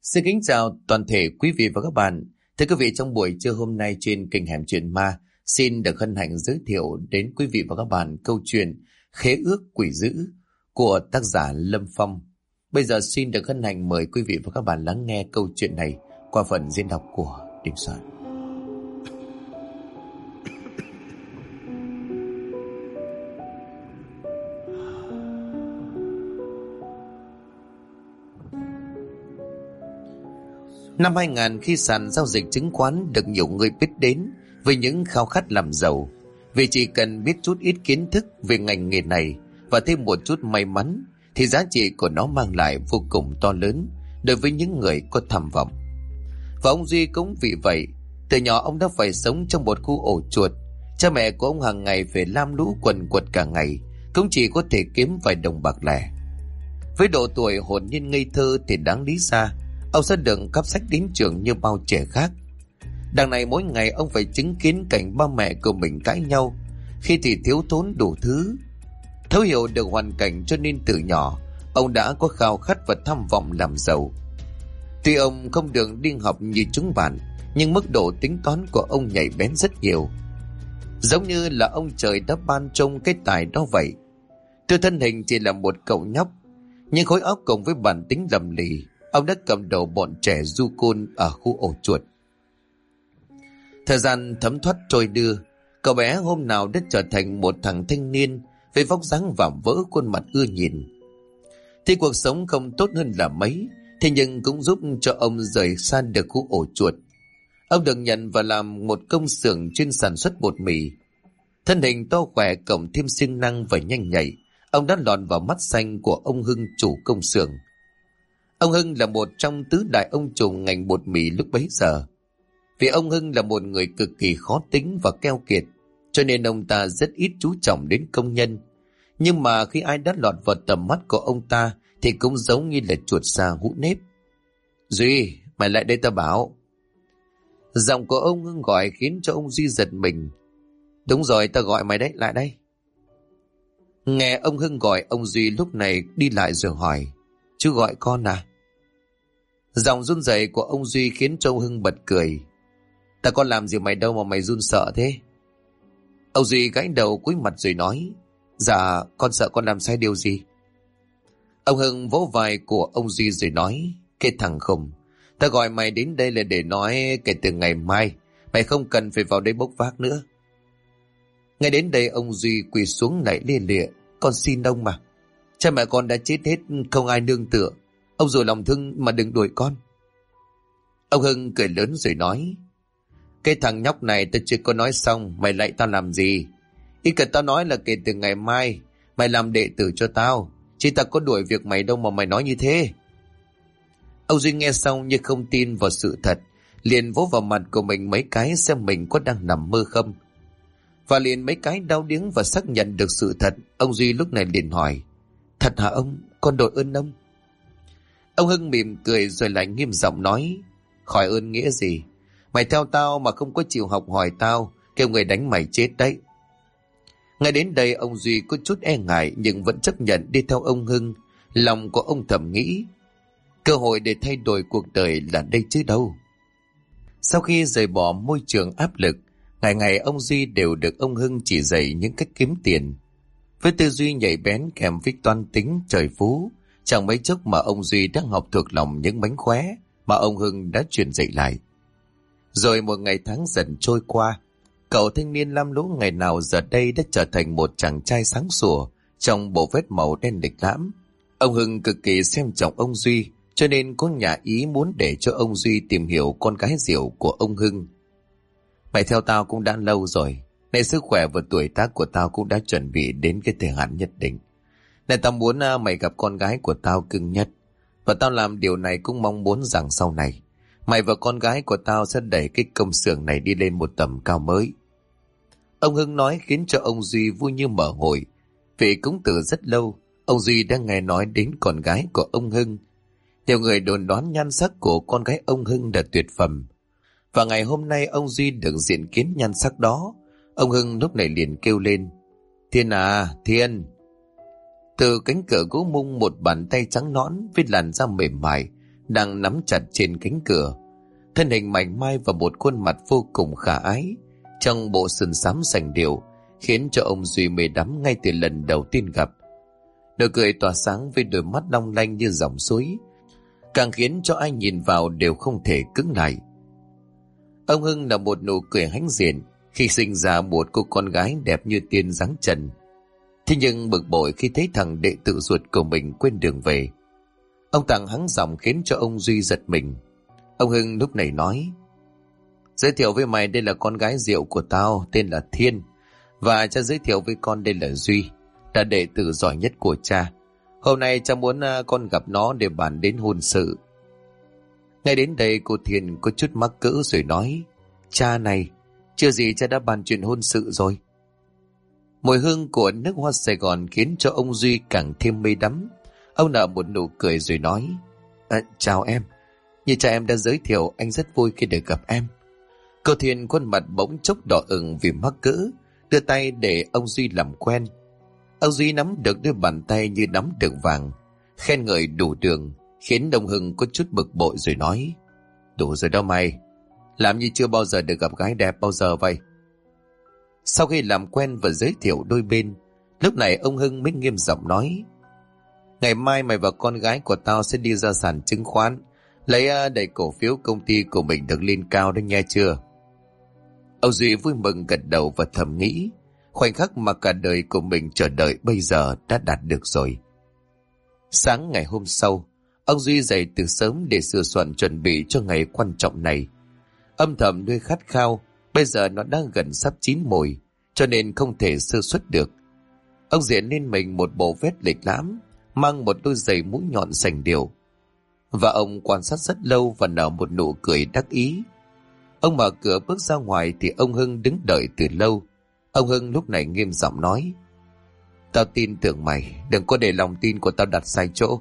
Xin kính chào toàn thể quý vị và các bạn. Thưa quý vị, trong buổi trưa hôm nay trên kênh Hẻm Chuyện Ma, xin được hân hạnh giới thiệu đến quý vị và các bạn câu chuyện Khế ước quỷ dữ của tác giả Lâm Phong. Bây giờ xin được hân hạnh mời quý vị và các bạn lắng nghe câu chuyện này qua phần diễn đọc của Đình Soạn. Năm 2000, khi sàn giao dịch chứng khoán được nhiều người biết đến với những khao khát làm giàu, vì chỉ cần biết chút ít kiến thức về ngành nghề này và thêm một chút may mắn thì giá trị của nó mang lại vô cùng to lớn đối với những người có tham vọng. Và ông Duy cũng vì vậy, từ nhỏ ông đã phải sống trong một khu ổ chuột. Cha mẹ của ông hàng ngày phải lam lũ quần quật cả ngày, cũng chỉ có thể kiếm vài đồng bạc lẻ. Với độ tuổi hồn nhiên ngây thơ thì đáng lý ra ông sẽ được cắp sách đến trường như bao trẻ khác. Đằng này mỗi ngày ông phải chứng kiến cảnh ba mẹ của mình cãi nhau, khi thì thiếu thốn đủ thứ. Thấu hiểu được hoàn cảnh cho nên từ nhỏ ông đã có khao khát và tham vọng làm giàu. Tuy ông không được đi học như chúng bạn, nhưng mức độ tính toán của ông nhạy bén rất nhiều. Giống như là ông trời đã ban trông cái tài đó vậy. Tuy thân hình chỉ là một cậu nhóc, nhưng khối óc cùng với bản tính lầm lì, ông đã cầm đầu bọn trẻ du côn ở khu ổ chuột. Thời gian thấm thoát trôi đưa, cậu bé hôm nào đã trở thành một thằng thanh niên với vóc dáng vạm vỡ, khuôn mặt ưa nhìn. Thì cuộc sống không tốt hơn là mấy, thế nhưng cũng giúp cho ông rời xa được khu ổ chuột. Ông được nhận vào làm một công xưởng chuyên sản xuất bột mì. Thân hình to khỏe cộng thêm siêng năng và nhanh nhạy, ông đã lọt vào mắt xanh của ông Hưng, chủ công xưởng. Ông Hưng là một trong tứ đại ông trùm ngành bột mì lúc bấy giờ. Vì ông Hưng là một người cực kỳ khó tính và keo kiệt, cho nên ông ta rất ít chú trọng đến công nhân. Nhưng mà khi ai đã lọt vào tầm mắt của ông ta thì cũng giống như là chuột sa hũ nếp. Duy, mày lại đây ta bảo. Giọng của ông Hưng gọi khiến cho ông Duy giật mình. Đúng rồi, ta gọi mày đấy, lại đây. Nghe ông Hưng gọi, ông Duy lúc này đi lại rồi hỏi. Chú gọi con à? Giọng run rẩy của ông Duy khiến cho ông Hưng bật cười. Ta có làm gì mày đâu mà mày run sợ thế? Ông Duy gãi đầu cúi mặt rồi nói. Dạ, con sợ con làm sai điều gì? Ông Hưng vỗ vai của ông Duy rồi nói. Cái thằng khùng, ta gọi mày đến đây là để nói kể từ ngày mai mày không cần phải vào đây bốc vác nữa. Ngay đến đây ông Duy quỳ xuống lại lia lịa. Con xin ông mà, cha mẹ con đã chết hết, không ai nương tựa. Ông rồi lòng thương mà đừng đuổi con. Ông Hưng cười lớn rồi nói. Cái thằng nhóc này ta chưa có nói xong, mày lại tao làm gì? Ý cần tao nói là kể từ ngày mai mày làm đệ tử cho tao, chứ ta có đuổi việc mày đâu mà mày nói như thế. Ông Duy nghe xong như không tin vào sự thật, liền vỗ vào mặt của mình mấy cái xem mình có đang nằm mơ không. Và liền mấy cái đau điếng và xác nhận được sự thật, ông Duy lúc này liền hỏi. Thật hả ông? Con đội ơn ông. Ông Hưng mỉm cười rồi lại nghiêm giọng nói. Khỏi ơn nghĩa gì? Mày theo tao mà không có chịu học hỏi tao, kêu người đánh mày chết đấy. Ngay đến đây ông Duy có chút e ngại nhưng vẫn chấp nhận đi theo ông Hưng. Lòng của ông thầm nghĩ, cơ hội để thay đổi cuộc đời là đây chứ đâu. Sau khi rời bỏ môi trường áp lực, ngày ngày ông Duy đều được ông Hưng chỉ dạy những cách kiếm tiền. Với tư duy nhạy bén kèm với toan tính trời phú, chẳng mấy chốc mà ông Duy đang học thuộc lòng những mánh khóe mà ông Hưng đã truyền dạy lại. Rồi một ngày tháng dần trôi qua, cậu thanh niên lam lũ ngày nào giờ đây đã trở thành một chàng trai sáng sủa trong bộ vest màu đen lịch lãm. Ông Hưng cực kỳ xem trọng ông Duy, cho nên có nhà ý muốn để cho ông Duy tìm hiểu con gái rượu của ông Hưng. Mày theo tao cũng đã lâu rồi, này sức khỏe và tuổi tác của tao cũng đã chuẩn bị đến cái thời hạn nhất định. Này tao muốn mày gặp con gái của tao cưng nhất, và tao làm điều này cũng mong muốn rằng sau này mày và con gái của tao sẽ đẩy cái công xưởng này đi lên một tầm cao mới. Ông Hưng nói khiến cho ông Duy vui như mở hội, vì cũng từ rất lâu ông Duy đã nghe nói đến con gái của ông Hưng. Nhiều người đồn đoán nhan sắc của con gái ông Hưng là tuyệt phẩm, và ngày hôm nay ông Duy được diện kiến nhan sắc đó. Ông Hưng lúc này liền kêu lên. Thiên à, Thiên! Từ cánh cửa gỗ mung một bàn tay trắng nõn với làn da mềm mại đang nắm chặt trên cánh cửa. Thân hình mảnh mai và một khuôn mặt vô cùng khả ái trong bộ sườn xám sành điệu khiến cho ông Duy mê đắm ngay từ lần đầu tiên gặp. Nụ cười tỏa sáng với đôi mắt long lanh như dòng suối, càng khiến cho ai nhìn vào đều không thể cứng lại. Ông Hưng là một nụ cười hãnh diện khi sinh ra một cô con gái đẹp như tiên dáng trần. Thế nhưng bực bội khi thấy thằng đệ tử ruột của mình quên đường về. Ông Tàng hắng giọng khiến cho ông Duy giật mình. Ông Hưng lúc này nói: giới thiệu với mày, đây là con gái rượu của tao, tên là Thiên. Và cha giới thiệu với con, đây là Duy, là đệ tử giỏi nhất của cha. Hôm nay cha muốn con gặp nó để bàn đến hôn sự. Ngay đến đây cô Thiên có chút mắc cỡ rồi nói: cha này, chưa gì cha đã bàn chuyện hôn sự rồi. Mùi hương của nước hoa Sài Gòn khiến cho ông Duy càng thêm mê đắm. Ông nở một nụ cười rồi nói: chào em, như cha em đã giới thiệu, anh rất vui khi được gặp em. Cô Thiên khuôn mặt bỗng chốc đỏ ửng vì mắc cỡ, đưa tay để ông Duy làm quen. Ông Duy nắm được đôi bàn tay như nắm được vàng, khen ngợi đủ đường, khiến ông Hưng có chút bực bội rồi nói: đủ rồi đó mày, làm như chưa bao giờ được gặp gái đẹp bao giờ vậy. Sau khi làm quen và giới thiệu đôi bên, lúc này ông Hưng mới nghiêm giọng nói: ngày mai mày và con gái của tao sẽ đi ra sàn chứng khoán, lấy đầy cổ phiếu công ty của mình được lên cao đó nghe chưa. Ông Duy vui mừng gật đầu và thầm nghĩ, khoảnh khắc mà cả đời của mình chờ đợi bây giờ đã đạt được rồi. Sáng ngày hôm sau, ông Duy dậy từ sớm để sửa soạn chuẩn bị cho ngày quan trọng này. Âm thầm nuôi khát khao, bây giờ nó đang gần sắp chín mùi, cho nên không thể sơ suất được. Ông diện nên mình một bộ vest lịch lãm, mang một đôi giày mũi nhọn sành điệu. Và ông quan sát rất lâu và nở một nụ cười đắc ý. Ông mở cửa bước ra ngoài thì ông Hưng đứng đợi từ lâu. Ông Hưng lúc này nghiêm giọng nói: tao tin tưởng mày, đừng có để lòng tin của tao đặt sai chỗ.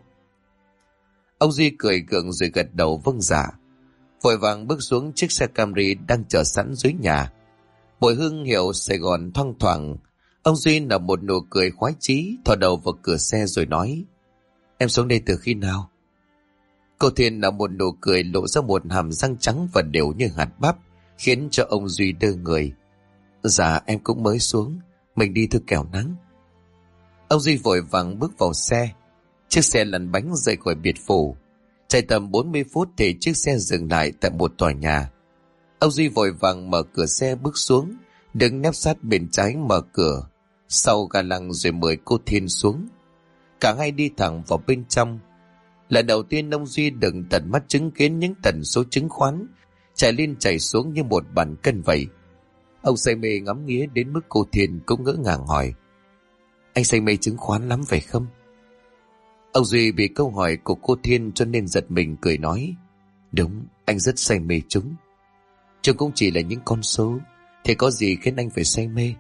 Ông Duy cười gượng rồi gật đầu vâng dạ, vội vàng bước xuống chiếc xe Camry đang chờ sẵn dưới nhà. Mùi hương hiệu Sài Gòn thoang thoảng. Ông Duy nở một nụ cười khoái chí, thò đầu vào cửa xe rồi nói: em xuống đây từ khi nào? Cô Thiên nở một nụ cười lộ ra một hàm răng trắng và đều như hạt bắp, khiến cho ông Duy đơ người. Dạ em cũng mới xuống, mình đi thôi kẻo nắng. Ông Duy vội vàng bước vào xe. Chiếc xe lăn bánh rời khỏi biệt phủ. Chạy tầm 40 phút thì chiếc xe dừng lại tại một tòa nhà. Ông Duy vội vàng mở cửa xe bước xuống, đứng nép sát bên trái mở cửa sau ga lăng rồi mời cô Thiên xuống. Cả hai đi thẳng vào bên trong. Lần đầu tiên ông Duy được tận mắt chứng kiến những tần số chứng khoán chạy lên chạy xuống như một bàn cân vậy. Ông say mê ngắm nghía đến mức cô Thiên cũng ngỡ ngàng hỏi: anh say mê chứng khoán lắm phải không? Ông Duy bị câu hỏi của cô Thiên cho nên giật mình cười nói: đúng, anh rất say mê chúng. Chúng cũng chỉ là những con số, thì có gì khiến anh phải say mê?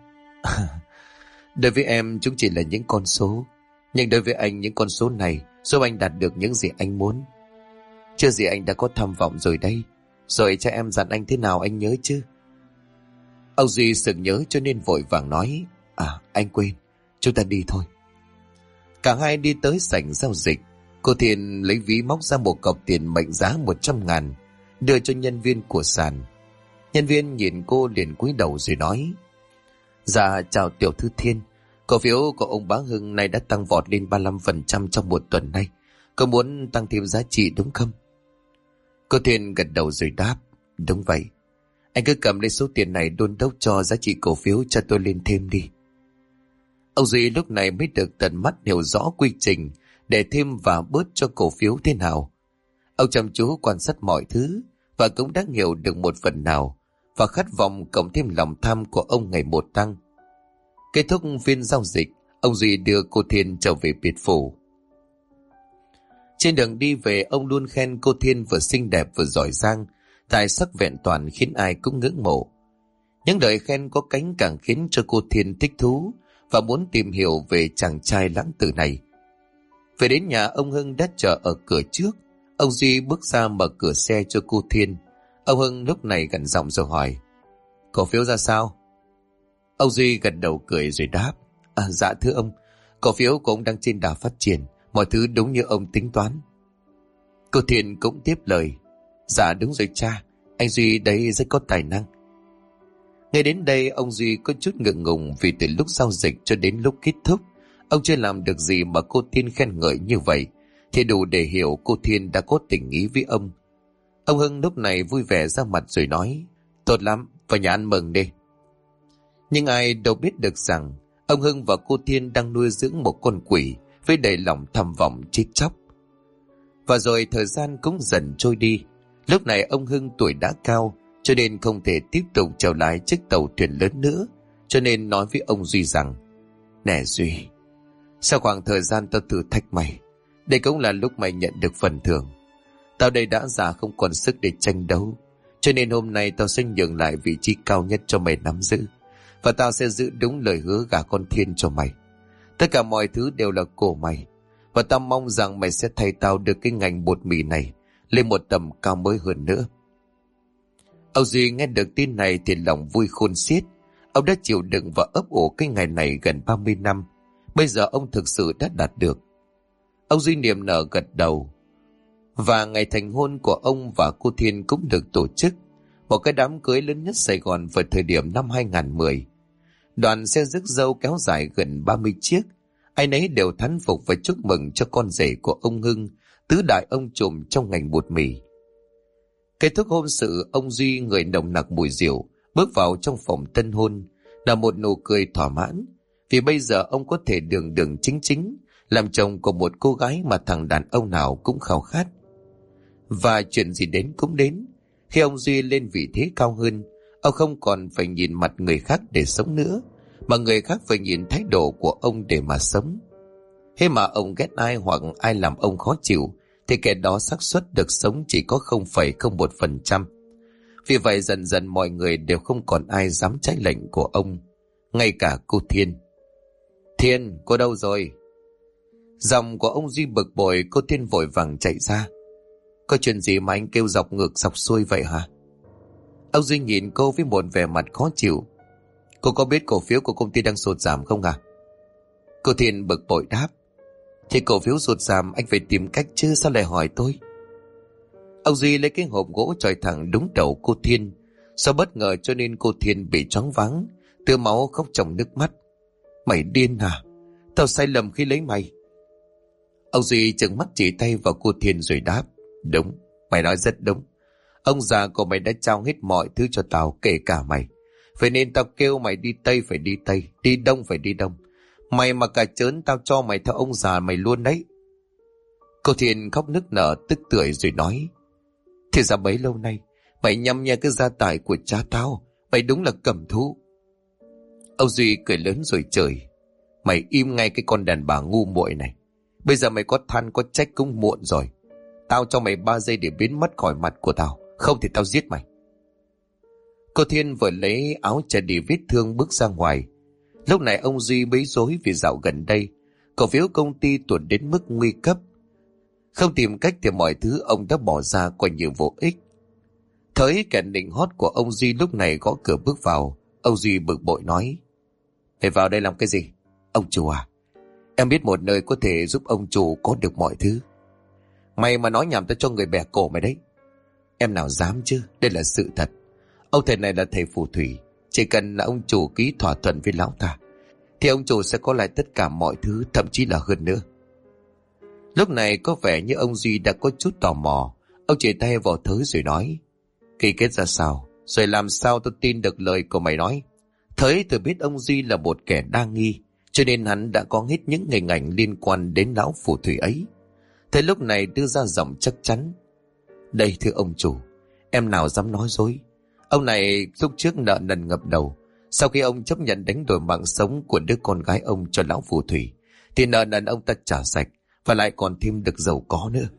Đối với em chúng chỉ là những con số, nhưng đối với anh những con số này giúp anh đạt được những gì anh muốn. Chưa gì anh đã có tham vọng rồi đây. Rồi cha em dặn anh thế nào anh nhớ chứ? Ông Duy sực nhớ cho nên vội vàng nói: anh quên, chúng ta đi thôi. Cả hai đi tới sảnh giao dịch. Cô Thiên lấy ví móc ra một cọc tiền mệnh giá 100.000 đưa cho nhân viên của sàn. Nhân viên nhìn cô liền cúi đầu rồi nói: dạ chào tiểu thư Thiên, cổ phiếu của ông Bá Hưng này đã tăng vọt lên 35% trong một tuần nay. Có muốn tăng thêm giá trị đúng không? Cô Thiên gật đầu rồi đáp: đúng vậy. Anh cứ cầm lấy số tiền này đôn đốc cho giá trị cổ phiếu cho tôi lên thêm đi. Ông Duy lúc này mới được tận mắt hiểu rõ quy trình để thêm và bớt cho cổ phiếu thế nào. Ông chăm chú quan sát mọi thứ và cũng đã hiểu được một phần nào, và khát vọng cộng thêm lòng tham của ông ngày một tăng. Kết thúc phiên giao dịch, ông Duy đưa cô Thiên trở về biệt phủ. Trên đường đi về, ông luôn khen cô Thiên vừa xinh đẹp vừa giỏi giang, tài sắc vẹn toàn khiến ai cũng ngưỡng mộ. Những lời khen có cánh càng khiến cho cô Thiên thích thú và muốn tìm hiểu về chàng trai lãng tử này. Về đến nhà, ông Hưng đã chờ ở cửa trước. Ông Duy bước ra mở cửa xe cho cô Thiên. Ông Hưng lúc này gằn giọng rồi hỏi: cổ phiếu ra sao? Ông Duy gật đầu cười rồi đáp: dạ thưa ông, cổ phiếu của ông đang trên đà phát triển, mọi thứ đúng như ông tính toán. Cô Thiên cũng tiếp lời. Dạ đúng rồi cha, anh Duy đấy rất có tài năng. Ngay đến đây ông Duy có chút ngượng ngùng vì từ lúc giao dịch cho đến lúc kết thúc, ông chưa làm được gì mà cô Thiên khen ngợi như vậy, thì đủ để hiểu cô Thiên đã có tình ý với ông. Ông Hưng lúc này vui vẻ ra mặt rồi nói, tốt lắm, vào nhà ăn mừng đi. Nhưng ai đâu biết được rằng ông Hưng và cô Thiên đang nuôi dưỡng một con quỷ với đầy lòng tham vọng chết chóc. Và rồi thời gian cũng dần trôi đi. Lúc này ông Hưng tuổi đã cao, cho nên không thể tiếp tục trèo lái chiếc tàu thuyền lớn nữa, cho nên nói với ông Duy rằng, nè Duy, sau khoảng thời gian tao thử thách mày, đây cũng là lúc mày nhận được phần thưởng. Tao đây đã già không còn sức để tranh đấu, cho nên hôm nay tao sẽ nhường lại vị trí cao nhất cho mày nắm giữ, và tao sẽ giữ đúng lời hứa gả con Thiên cho mày. Tất cả mọi thứ đều là của mày, và tao mong rằng mày sẽ thay tao được cái ngành bột mì này lên một tầm cao mới hơn nữa. Ông Duy nghe được tin này thì lòng vui khôn xiết. Ông đã chịu đựng và ấp ủ cái ngày này gần 30 năm. Bây giờ ông thực sự đã đạt được. Ông Duy niềm nở gật đầu. Và ngày thành hôn của ông và cô Thiên cũng được tổ chức. Một cái đám cưới lớn nhất Sài Gòn vào thời điểm năm 2010. Đoàn xe rước dâu kéo dài gần 30 chiếc. Ai nấy đều thán phục và chúc mừng cho con rể của ông Hưng, tứ đại ông trùm trong ngành bột mì. Kết thúc hôn sự, ông Duy người nồng nặc mùi rượu bước vào trong phòng tân hôn là một nụ cười thỏa mãn, vì bây giờ ông có thể đường đường chính chính làm chồng của một cô gái mà thằng đàn ông nào cũng khao khát. Và chuyện gì đến cũng đến, khi ông Duy lên vị thế cao hơn, ông không còn phải nhìn mặt người khác để sống nữa, mà người khác phải nhìn thái độ của ông để mà sống. Thế mà ông ghét ai hoặc ai làm ông khó chịu thì kẻ đó xác suất được sống chỉ có 0,01%. Vì vậy dần dần mọi người đều không còn ai dám trái lệnh của ông, ngay cả cô Thiên. Thiên, cô đâu rồi? Giọng của ông Duy bực bội. Cô Thiên vội vàng chạy ra. Có chuyện gì mà anh kêu dọc ngược dọc xuôi vậy hả? Ông Duy nhìn cô với một vẻ mặt khó chịu. Cô có biết cổ phiếu của công ty đang sụt giảm không à? Cô Thiên bực bội đáp. Thì cổ phiếu sụt giảm anh phải tìm cách chứ, sao lại hỏi tôi? Ông Duy lấy cái hộp gỗ chọi thẳng đúng đầu cô Thiên. Do bất ngờ cho nên cô Thiên bị choáng váng, tưa máu khóc trong nước mắt. Mày điên à? Tao sai lầm khi lấy mày. Ông Duy trừng mắt chỉ tay vào cô Thiên rồi đáp. Đúng, mày nói rất đúng. Ông già của mày đã trao hết mọi thứ cho tao, kể cả mày. Vậy nên tao kêu mày đi Tây phải đi Tây, đi Đông phải đi Đông. Mày mà cả trớn tao cho mày theo ông già mày luôn đấy. Cô Thiên khóc nức nở tức tưởi rồi nói. Thì ra bấy lâu nay mày nhăm nhe cái gia tài của cha tao, mày đúng là cầm thú. Ông Duy cười lớn rồi chửi. Mày im ngay cái con đàn bà ngu muội này. Bây giờ mày có than có trách cũng muộn rồi. Tao cho mày 3 giây để biến mất khỏi mặt của tao, không thì tao giết mày. Cô Thiên vừa lấy áo che đi vết thương bước ra ngoài. Lúc này ông Duy bối rối vì dạo gần đây cổ phiếu công ty tuột đến mức nguy cấp. Không tìm cách thì mọi thứ ông đã bỏ ra coi như vô ích. Thấy kẻ nịnh hót của ông Duy lúc này gõ cửa bước vào. Ông Duy bực bội nói. Mày vào đây làm cái gì? Ông chủ à, em biết một nơi có thể giúp ông chủ có được mọi thứ. Mày mà nói nhảm tao cho người bẻ cổ mày đấy. Em nào dám chứ, đây là sự thật. Ông thầy này là thầy phù thủy. Chỉ cần là ông chủ ký thỏa thuận với lão ta thì ông chủ sẽ có lại tất cả mọi thứ, thậm chí là hơn nữa. Lúc này có vẻ như ông Duy đã có chút tò mò. Ông chỉ tay vào Thới rồi nói. Ký kết ra sao? Rồi làm sao tôi tin được lời của mày nói? Thới tự biết ông Duy là một kẻ đa nghi, cho nên hắn đã có hết những hình ảnh liên quan đến lão phù thủy ấy. Thế lúc này đưa ra giọng chắc chắn. Đây thưa ông chủ, em nào dám nói dối. Ông này lúc trước nợ nần ngập đầu. Sau khi ông chấp nhận đánh đổi mạng sống của đứa con gái ông cho lão phù thủy, thì nợ nần ông ta trả sạch, và lại còn thêm được giàu có nữa.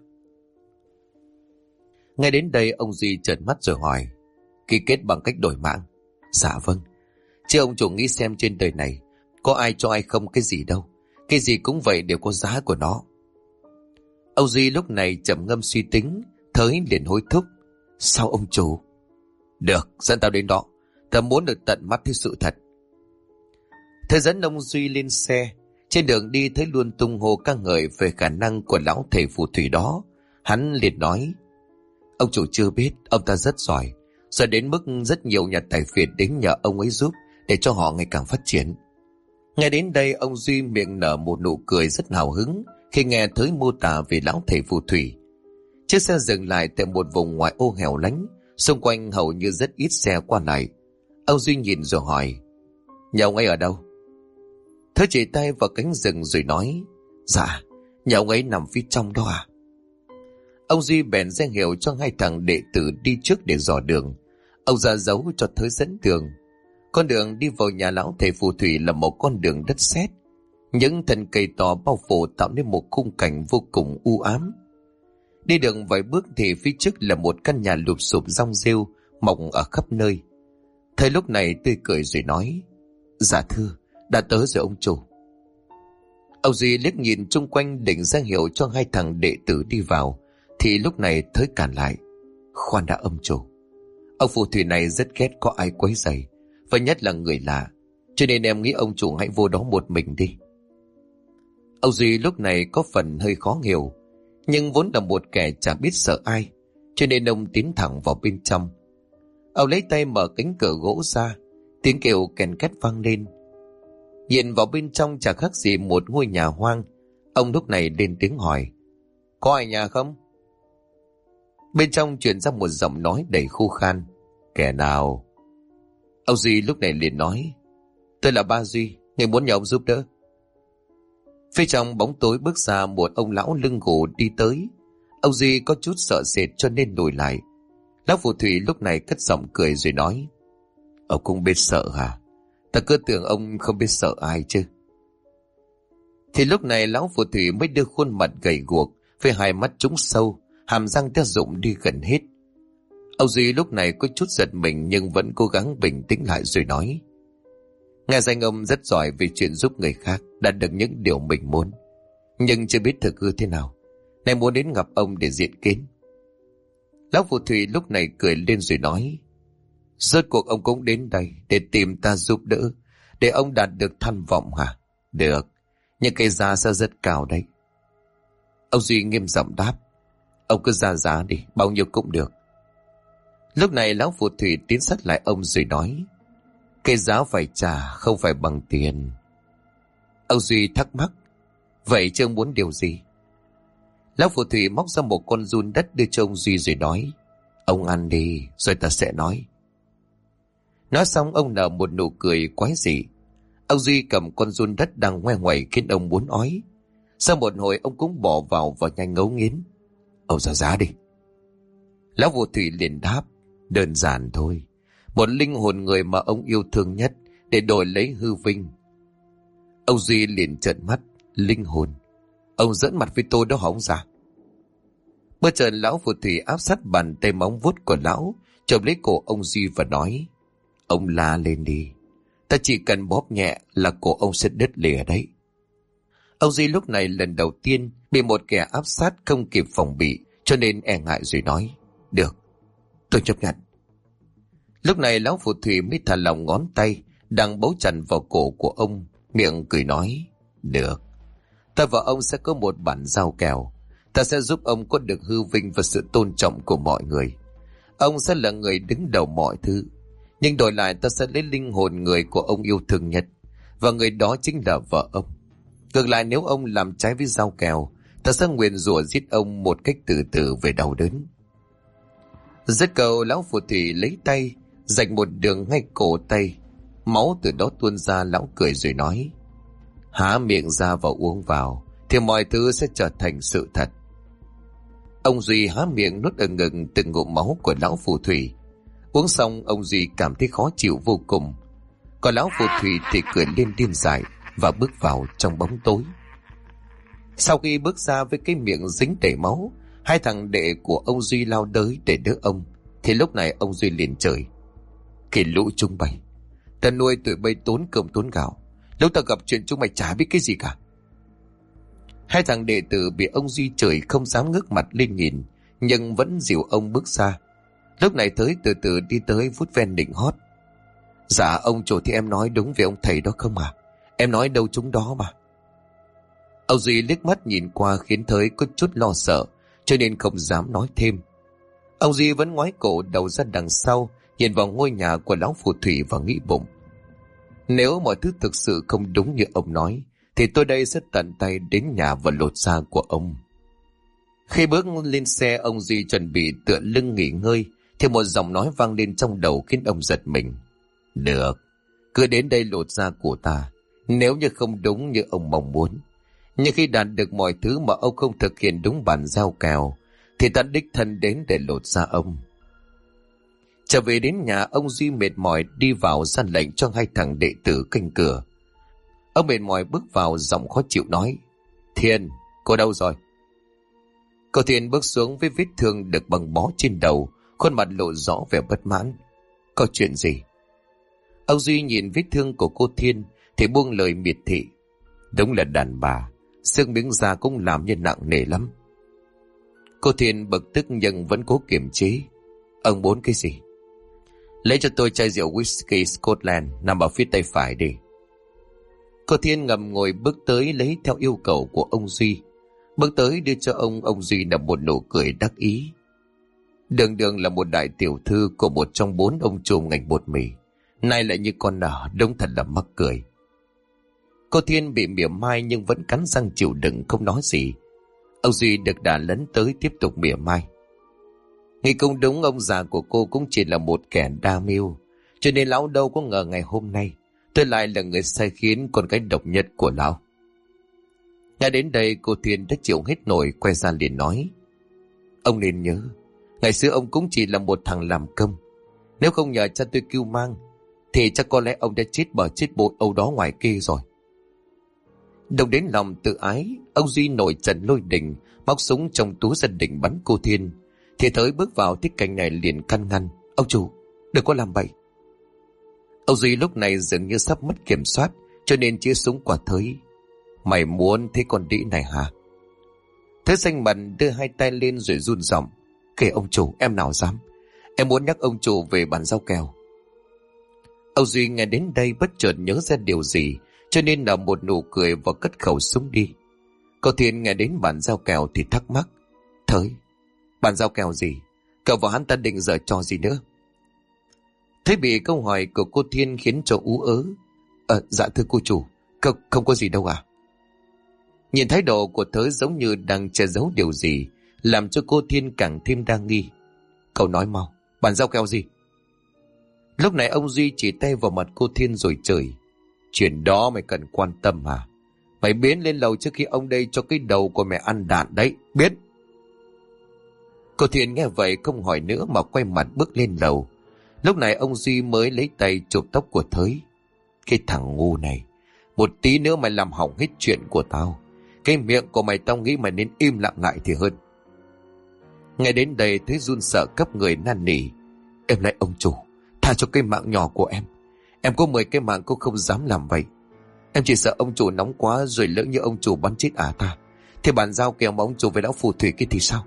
Ngay đến đây ông Duy trợn mắt rồi hỏi. Ký kết bằng cách đổi mạng? Dạ vâng. Chứ ông chủ nghĩ xem trên đời này có ai cho ai không cái gì đâu. Cái gì cũng vậy đều có giá của nó. Ông Duy lúc này trầm ngâm suy tính. Thới liền hối thúc. Sao ông chủ? Được, dẫn tao đến đó. Tao muốn được tận mắt thấy sự thật. Thới dẫn ông Duy lên xe. Trên đường đi thấy luôn tung hô ca ngợi về khả năng của lão thầy phù thủy đó. Hắn liền nói: Ông chủ chưa biết, ông ta rất giỏi, rồi đến mức rất nhiều nhà tài phiệt đến nhờ ông ấy giúp để cho họ ngày càng phát triển. Nghe đến đây, ông Duy miệng nở một nụ cười rất hào hứng khi nghe tới mô tả về lão thầy phù thủy. Chiếc xe dừng lại tại một vùng ngoại ô hẻo lánh, xung quanh hầu như rất ít xe qua lại. Ông Duy nhìn rồi hỏi: Nhà ông ấy ở đâu? Thớ chỉ tay vào cánh rừng rồi nói: Dạ, nhà ông ấy nằm phía trong đó à? Ông Duy bèn ra hiệu cho hai thằng đệ tử đi trước để dò đường. Ông ra dấu cho Thớ dẫn đường. Con đường đi vào nhà lão thầy phù thủy là một con đường đất sét. Những thân cây to bao phủ tạo nên một khung cảnh vô cùng u ám. Đi đường vài bước thì phía trước là một căn nhà lụp xụp rong rêu mọc ở khắp nơi. Thầy lúc này tươi cười rồi nói: Dạ thưa, đã tới rồi ông chủ. Ông Duy liếc nhìn chung quanh định ra hiệu cho hai thằng đệ tử đi vào, thì lúc này Thới cản lại: Khoan đã ông chủ, ông phù thủy này rất ghét có ai quấy rầy, và nhất là người lạ, cho nên em nghĩ ông chủ hãy vô đó một mình đi. Ông Duy lúc này có phần hơi khó hiểu, nhưng vốn là một kẻ chả biết sợ ai, cho nên ông tiến thẳng vào bên trong. Ông lấy tay mở cánh cửa gỗ ra, tiếng kêu kèn két vang lên. Nhìn vào bên trong chả khác gì một ngôi nhà hoang. Ông lúc này lên tiếng hỏi: Có ai nhà không? Bên trong truyền ra một giọng nói đầy khô khan: Kẻ nào? Ông Duy lúc này liền nói: Tôi là ba Duy, người muốn nhờ ông giúp đỡ. Phía trong bóng tối bước ra một ông lão lưng gù đi tới. Ông Duy có chút sợ sệt cho nên lùi lại. Lão phù thủy lúc này cất giọng cười rồi nói: Ông cũng biết sợ hả? Ta cứ tưởng ông không biết sợ ai chứ. Thì lúc này lão phù thủy mới đưa khuôn mặt gầy guộc với hai mắt trũng sâu, hàm răng đã rụng đi gần hết. Ông Duy lúc này có chút giật mình nhưng vẫn cố gắng bình tĩnh lại rồi nói: Nghe danh ông rất giỏi về chuyện giúp người khác, đạt được những điều mình muốn, nhưng chưa biết thực hư thế nào, nay muốn đến gặp ông để diện kiến. Lão phù thủy lúc này cười lên rồi nói: Rốt cuộc ông cũng đến đây để tìm ta giúp đỡ, để ông đạt được tham vọng hả? Được, nhưng cái giá sẽ rất cao đấy. Ông Duy nghiêm giọng đáp: Ông cứ ra giá đi, bao nhiêu cũng được. Lúc này lão phù thủy tiến sát lại ông rồi nói: Cái giá phải trả không phải bằng tiền. Ông Duy thắc mắc: Vậy chứ ông muốn điều gì? Lão phù thủy móc ra một con giun đất đưa cho ông Duy rồi nói: Ông ăn đi rồi ta sẽ nói. Nói xong ông nở một nụ cười quái dị. Ông Duy cầm con giun đất đang ngoe ngoẩy khiến ông muốn ói. Sau một hồi ông cũng bỏ vào và nhanh ngấu nghiến. Ông ra giá đi. Lão phù thủy liền đáp: Đơn giản thôi, một linh hồn người mà ông yêu thương nhất để đổi lấy hư vinh. Ông Duy liền trợn mắt: Linh hồn? Ông giỡn mặt với tôi đó hả ông già? Bất chợt lão phù thủy áp sát bàn tay móng vuốt của lão, chộp lấy cổ ông Duy và nói: Ông la lên đi, ta chỉ cần bóp nhẹ là cổ ông sẽ đứt lìa đấy. Ông Duy lúc này lần đầu tiên bị một kẻ áp sát không kịp phòng bị, cho nên e ngại rồi nói: Được, tôi chấp nhận. Lúc này lão phù thủy mới thả lỏng ngón tay đang bấu chặt vào cổ của ông, miệng cười nói: Được, ta và ông sẽ có một bản giao kèo. Ta sẽ giúp ông có được hư vinh và sự tôn trọng của mọi người. Ông sẽ là người đứng đầu mọi thứ, nhưng đổi lại ta sẽ lấy linh hồn người của ông yêu thương nhất, và người đó chính là vợ ông. Ngược lại, nếu ông làm trái với giao kèo, ta sẽ nguyền rủa giết ông một cách từ từ về đau đớn. Dứt câu, lão phù thủy lấy tay rạch một đường ngay cổ tay, máu từ đó tuôn ra. Lão cười rồi nói: Há miệng ra và uống vào thì mọi thứ sẽ trở thành sự thật. Ông Duy há miệng nuốt ở ngực từng ngụm máu của lão phù thủy. Uống xong, ông Duy cảm thấy khó chịu vô cùng, còn lão phù thủy thì cười lên điên dại và bước vào trong bóng tối. Sau khi bước ra với cái miệng dính đầy máu, hai thằng đệ của ông Duy lao tới để đỡ ông. Thì lúc này ông Duy liền chửi: Cái lũ chúng mày, ta nuôi tụi bay tốn cơm tốn gạo, lúc ta gặp chuyện chúng mày chả biết cái gì cả. Hai thằng đệ tử bị ông Duy chửi không dám ngước mặt lên nhìn, nhưng vẫn dìu ông bước ra. Lúc này Tới từ từ đi tới vuốt ven định hót: Dạ ông chủ, thì em nói đúng về ông thầy đó không à? Em nói đâu chúng đó mà. Ông Duy liếc mắt nhìn qua khiến Tới có chút lo sợ, cho nên không dám nói thêm. Ông Duy vẫn ngoái cổ đầu ra đằng sau, nhìn vào ngôi nhà của lão phù thủy và nghĩ bụng: nếu mọi thứ thực sự không đúng như ông nói, thì tôi đây sẽ tận tay đến nhà và lột da của ông. Khi bước lên xe, ông Duy chuẩn bị tựa lưng nghỉ ngơi, thì một giọng nói vang lên trong đầu khiến ông giật mình. Được, cứ đến đây lột da của ta, nếu như không đúng như ông mong muốn. Nhưng khi đạt được mọi thứ mà ông không thực hiện đúng bản giao kèo, thì ta đích thân đến để lột da ông. Trở về đến nhà, ông Duy mệt mỏi đi vào ra lệnh cho hai thằng đệ tử canh cửa. Ông mệt mỏi bước vào, giọng khó chịu nói: Thiên, cô đâu rồi? Cô Thiên bước xuống với vết thương được băng bó trên đầu, khuôn mặt lộ rõ vẻ bất mãn. Có chuyện gì? Ông Duy nhìn vết thương của cô Thiên thì buông lời miệt thị: đúng là đàn bà, xương miếng da cũng làm như nặng nề lắm. Cô Thiên bực tức nhưng vẫn cố kiềm chế. Ông muốn cái gì? Lấy cho tôi chai rượu whisky Scotland nằm ở phía tay phải đi. Cô Thiên ngầm ngồi bước tới lấy theo yêu cầu của ông Duy. Bước tới đưa cho ông Duy nở một nụ cười đắc ý. Đường đường là một đại tiểu thư của một trong 4 ông trùm ngành bột mì, nay lại như con nở, đúng thật là mắc cười. Cô Thiên bị mỉa mai nhưng vẫn cắn răng chịu đựng không nói gì. Ông Duy được đà lấn tới tiếp tục mỉa mai. Nghĩ cũng đúng, ông già của cô cũng chỉ là một kẻ đa mưu, cho nên lão đâu có ngờ ngày hôm nay tôi lại là người sai khiến con gái độc nhất của lão. Nghe đến đây, cô Thiên đã chịu hết nổi, quay ra liền nói: ông nên nhớ, ngày xưa ông cũng chỉ là một thằng làm công. Nếu không nhờ cha tôi cưu mang, thì chắc có lẽ ông đã chết bờ chết bội âu đó ngoài kia rồi. Đồng đến lòng tự ái, ông Duy nổi trận lôi đình, móc súng trong túi ra định bắn cô Thiên. Thì Thới bước vào thích cảnh này liền can ngăn: ông chủ, đừng có làm bậy. Ông Duy lúc này dường như sắp mất kiểm soát, cho nên chĩa súng qua Thới. Mày muốn thế con đĩ này hả? Thới xanh mặt đưa hai tay lên rồi run giọng: kể ông chủ, em nào dám. Em muốn nhắc ông chủ về bàn giao kèo. Ông Duy nghe đến đây bất chợt nhớ ra điều gì, cho nên nở một nụ cười và cất khẩu súng đi. Cô Thiên nghe đến bàn giao kèo thì thắc mắc: Thới, bàn giao kèo gì? Cậu và hắn ta định giở trò gì nữa? Thế bị câu hỏi của cô Thiên khiến cho ú ớ: dạ thưa cô chủ, không có gì đâu à. Nhìn thái độ của Thới giống như đang che giấu điều gì, làm cho cô Thiên càng thêm đa nghi. Cậu nói mau, bàn giao kèo gì? Lúc này ông Duy chỉ tay vào mặt cô Thiên rồi chửi: chuyện đó mày cần quan tâm à? Mày biến lên lầu trước khi ông đây cho cái đầu của mẹ ăn đạn đấy, biết? Cô Thiên nghe vậy không hỏi nữa mà quay mặt bước lên lầu. Lúc này ông Duy mới lấy tay chụp tóc của Thới. Cái thằng ngu này, một tí nữa mày làm hỏng hết chuyện của tao. Cái miệng của mày tao nghĩ mày nên im lặng lại thì hơn. Nghe đến đây Thới run sợ cấp người năn nỉ: em lại ông chủ, tha cho cái mạng nhỏ của em. Em có 10 cái mạng cũng không dám làm vậy. Em chỉ sợ ông chủ nóng quá rồi lỡ như ông chủ bắn chết ta, thì bàn giao kèo mà ông chủ với lão phù thủy kia thì sao?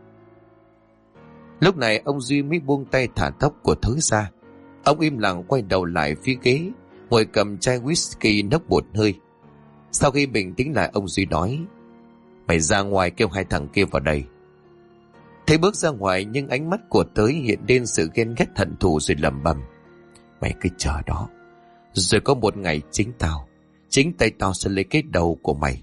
Lúc này ông Duy mới buông tay thả tóc của Thới ra. Ông im lặng quay đầu lại phía ghế, ngồi cầm chai whisky nốc một hơi. Sau khi bình tĩnh lại, ông Duy nói: mày ra ngoài kêu hai thằng kia vào đây. Thấy bước ra ngoài nhưng ánh mắt của Tới hiện lên sự ghen ghét hận thù rồi lẩm bẩm: mày cứ chờ đó, rồi có một ngày chính tay tao sẽ lấy cái đầu của mày.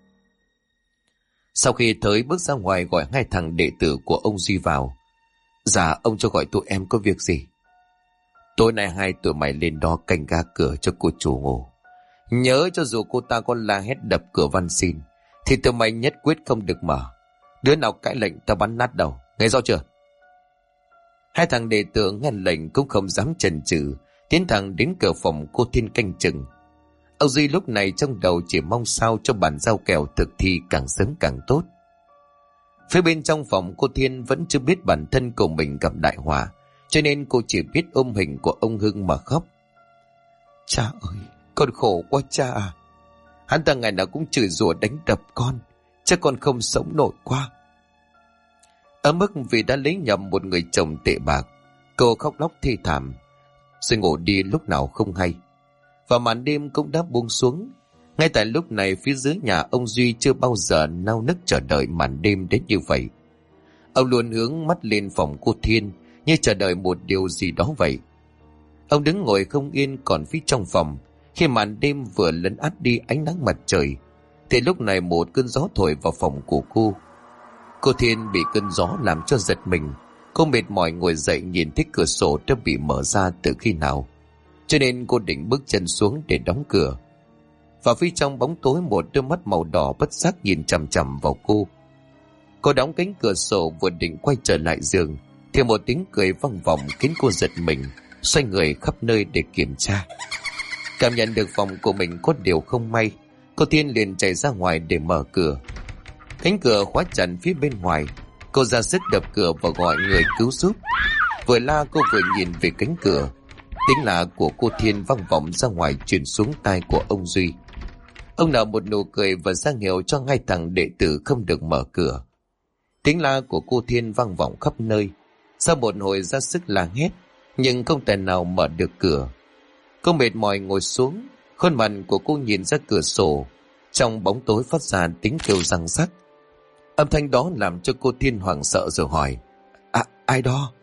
Sau khi Tới bước ra ngoài gọi hai thằng đệ tử của ông Duy vào. Dạ ông cho gọi tụi em có việc gì? Tối nay hai tụi mày lên đó canh gác cửa cho cô chủ ngủ. Nhớ cho dù cô ta có la hét đập cửa van xin, thì tụi mày nhất quyết không được mở. Đứa nào cãi lệnh tao bắn nát đầu, nghe rõ chưa? Hai thằng đệ tử nghe lệnh cũng không dám chần chừ, tiến thẳng đến cửa phòng cô Thiên canh chừng. Ông Duy lúc này trong đầu chỉ mong sao cho bản giao kèo thực thi càng sớm càng tốt. Phía bên trong phòng, cô Thiên vẫn chưa biết bản thân của mình gặp đại họa, cho nên cô chỉ biết ôm hình của ông Hưng mà khóc. Cha ơi, con khổ quá cha à. Hắn ta ngày nào cũng chửi rủa đánh đập con, chắc con không sống nổi qua. Ở mức vì đã lấy nhầm một người chồng tệ bạc, cô khóc lóc thê thảm, rồi ngủ đi lúc nào không hay. Và màn đêm cũng đã buông xuống. Ngay tại lúc này, phía dưới nhà ông Duy chưa bao giờ nao nức chờ đợi màn đêm đến như vậy. Ông luôn hướng mắt lên phòng cô Thiên, như chờ đợi một điều gì đó vậy. Ông đứng ngồi không yên còn phía trong phòng. Khi màn đêm vừa lấn át đi ánh nắng mặt trời, thì lúc này một cơn gió thổi vào phòng của cô. Cô Thiên bị cơn gió làm cho giật mình. Cô mệt mỏi ngồi dậy nhìn thấy cửa sổ đã bị mở ra từ khi nào, cho nên cô định bước chân xuống để đóng cửa. Và phía trong bóng tối, một đôi mắt màu đỏ bất giác nhìn chằm chằm vào cô. Cô đóng cánh cửa sổ vừa định quay trở lại giường, thì một tiếng cười vang vọng khiến cô giật mình, xoay người khắp nơi để kiểm tra. Cảm nhận được phòng của mình có điều không may, cô Thiên liền chạy ra ngoài để mở cửa. Cánh cửa khóa chặt phía bên ngoài. Cô ra sức đập cửa và gọi người cứu giúp. Vừa la cô vừa nhìn về cánh cửa. Tiếng lạ của cô Thiên vang vọng ra ngoài, truyền xuống tai của ông Duy. Ông nở một nụ cười và ra hiệu cho hai thằng đệ tử không được mở cửa. Tiếng la của cô Thiên vang vọng khắp nơi. Sau một hồi ra sức la hét, nhưng không thể nào mở được cửa. Cô mệt mỏi ngồi xuống, khuôn mặt của cô nhìn ra cửa sổ. Trong bóng tối phát ra tiếng kêu răng rắc. Âm thanh đó làm cho cô Thiên hoảng sợ rồi hỏi: ai đó?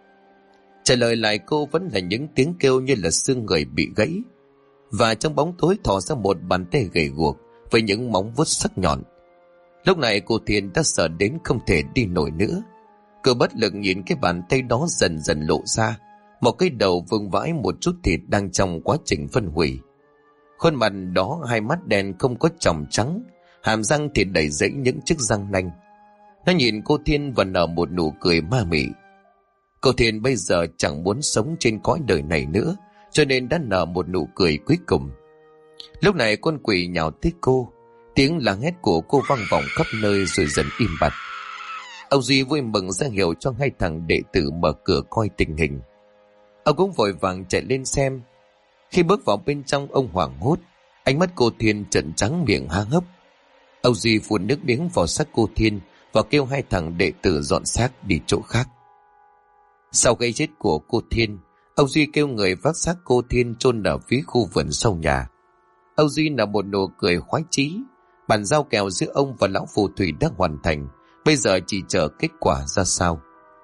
Trả lời lại cô vẫn là những tiếng kêu như là xương người bị gãy. Và trong bóng tối thò ra một bàn tay gầy guộc với những móng vuốt sắc nhọn. Lúc này cô Thiên đã sợ đến không thể đi nổi nữa. Cô bất lực nhìn cái bàn tay đó dần dần lộ ra một cái đầu vương vãi một chút thịt đang trong quá trình phân hủy. Khuôn mặt đó hai mắt đen không có tròng trắng, hàm răng thì đầy rẫy những chiếc răng nanh. Nó nhìn cô Thiên và nở một nụ cười ma mị. Cô Thiên bây giờ chẳng muốn sống trên cõi đời này nữa, cho nên đã nở một nụ cười cuối cùng. Lúc này con quỷ nhào tới cô, tiếng la hét của cô vang vọng khắp nơi rồi dần im bặt. Ông Duy vui mừng ra hiệu cho hai thằng đệ tử mở cửa coi tình hình. Ông cũng vội vàng chạy lên xem. Khi bước vào bên trong, ông hoảng hốt, ánh mắt cô Thiên trợn trắng, miệng há hốc. Ông Duy phun nước miếng vào xác cô Thiên và kêu hai thằng đệ tử dọn xác đi chỗ khác. Sau cái chết của cô Thiên, ông Duy kêu người vác xác cô Thiên chôn ở phía khu vườn sau nhà. Ông Duy nở một nụ cười khoái chí. Bản giao kèo giữa ông và lão phù thủy đã hoàn thành, bây giờ chỉ chờ kết quả ra sao.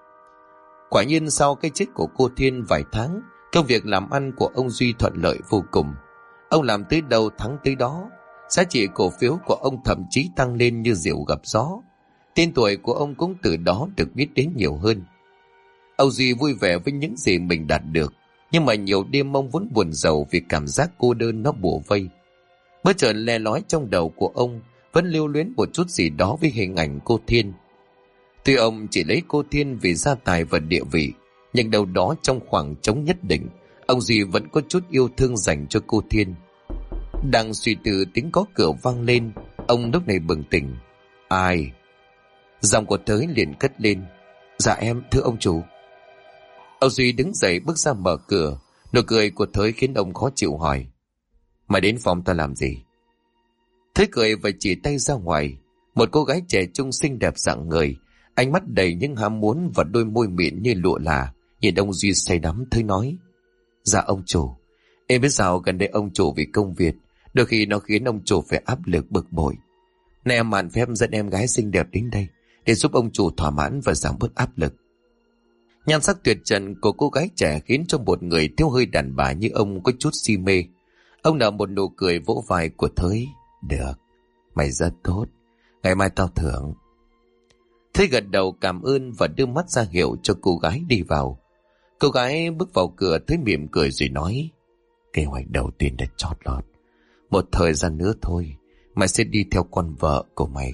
Quả nhiên sau cái chết của cô Thiên vài tháng, công việc làm ăn của ông Duy thuận lợi vô cùng. Ông làm tới đâu thắng tới đó. Giá trị cổ phiếu của ông thậm chí tăng lên như diều gặp gió. Tên tuổi của ông cũng từ đó được biết đến nhiều hơn. Ông Duy vui vẻ với những gì mình đạt được, nhưng mà nhiều đêm ông vẫn buồn rầu vì cảm giác cô đơn nó bủa vây. Bất chợt le lói trong đầu của ông vẫn lưu luyến một chút gì đó với hình ảnh cô Thiên. Tuy ông chỉ lấy cô Thiên vì gia tài và địa vị, nhưng đâu đó trong khoảng trống nhất định, ông Duy vẫn có chút yêu thương dành cho cô Thiên. Đang suy tư, tiếng có cửa vang lên. Ông lúc này bừng tỉnh. Ai? Giọng của Thới liền cất lên. Dạ em, thưa ông chủ. Ông Duy đứng dậy bước ra mở cửa. Nụ cười của Thới khiến ông khó chịu hỏi: Mày đến phòng ta làm gì? Thới cười và chỉ tay ra ngoài. Một cô gái trẻ trung xinh đẹp rạng người, ánh mắt đầy những ham muốn và đôi môi mịn như lụa là. Nhìn ông Duy say đắm, Thới nói: Dạ ông chủ, em biết sao gần đây ông chủ vì công việc, đôi khi nó khiến ông chủ phải áp lực bực bội. Này em mạn phép dẫn em gái xinh đẹp đến đây để giúp ông chủ thỏa mãn và giảm bớt áp lực. Nhan sắc tuyệt trần của cô gái trẻ khiến cho một người thiếu hơi đàn bà như ông có chút si mê. Ông nở một nụ cười vỗ vai của Thới. Được, mày rất tốt, ngày mai tao thưởng. Thới gật đầu cảm ơn và đưa mắt ra hiệu cho cô gái đi vào. Cô gái bước vào cửa, Thới mỉm cười rồi nói: Kế hoạch đầu tiên đã chót lọt. Một thời gian nữa thôi, mày sẽ đi theo con vợ của mày.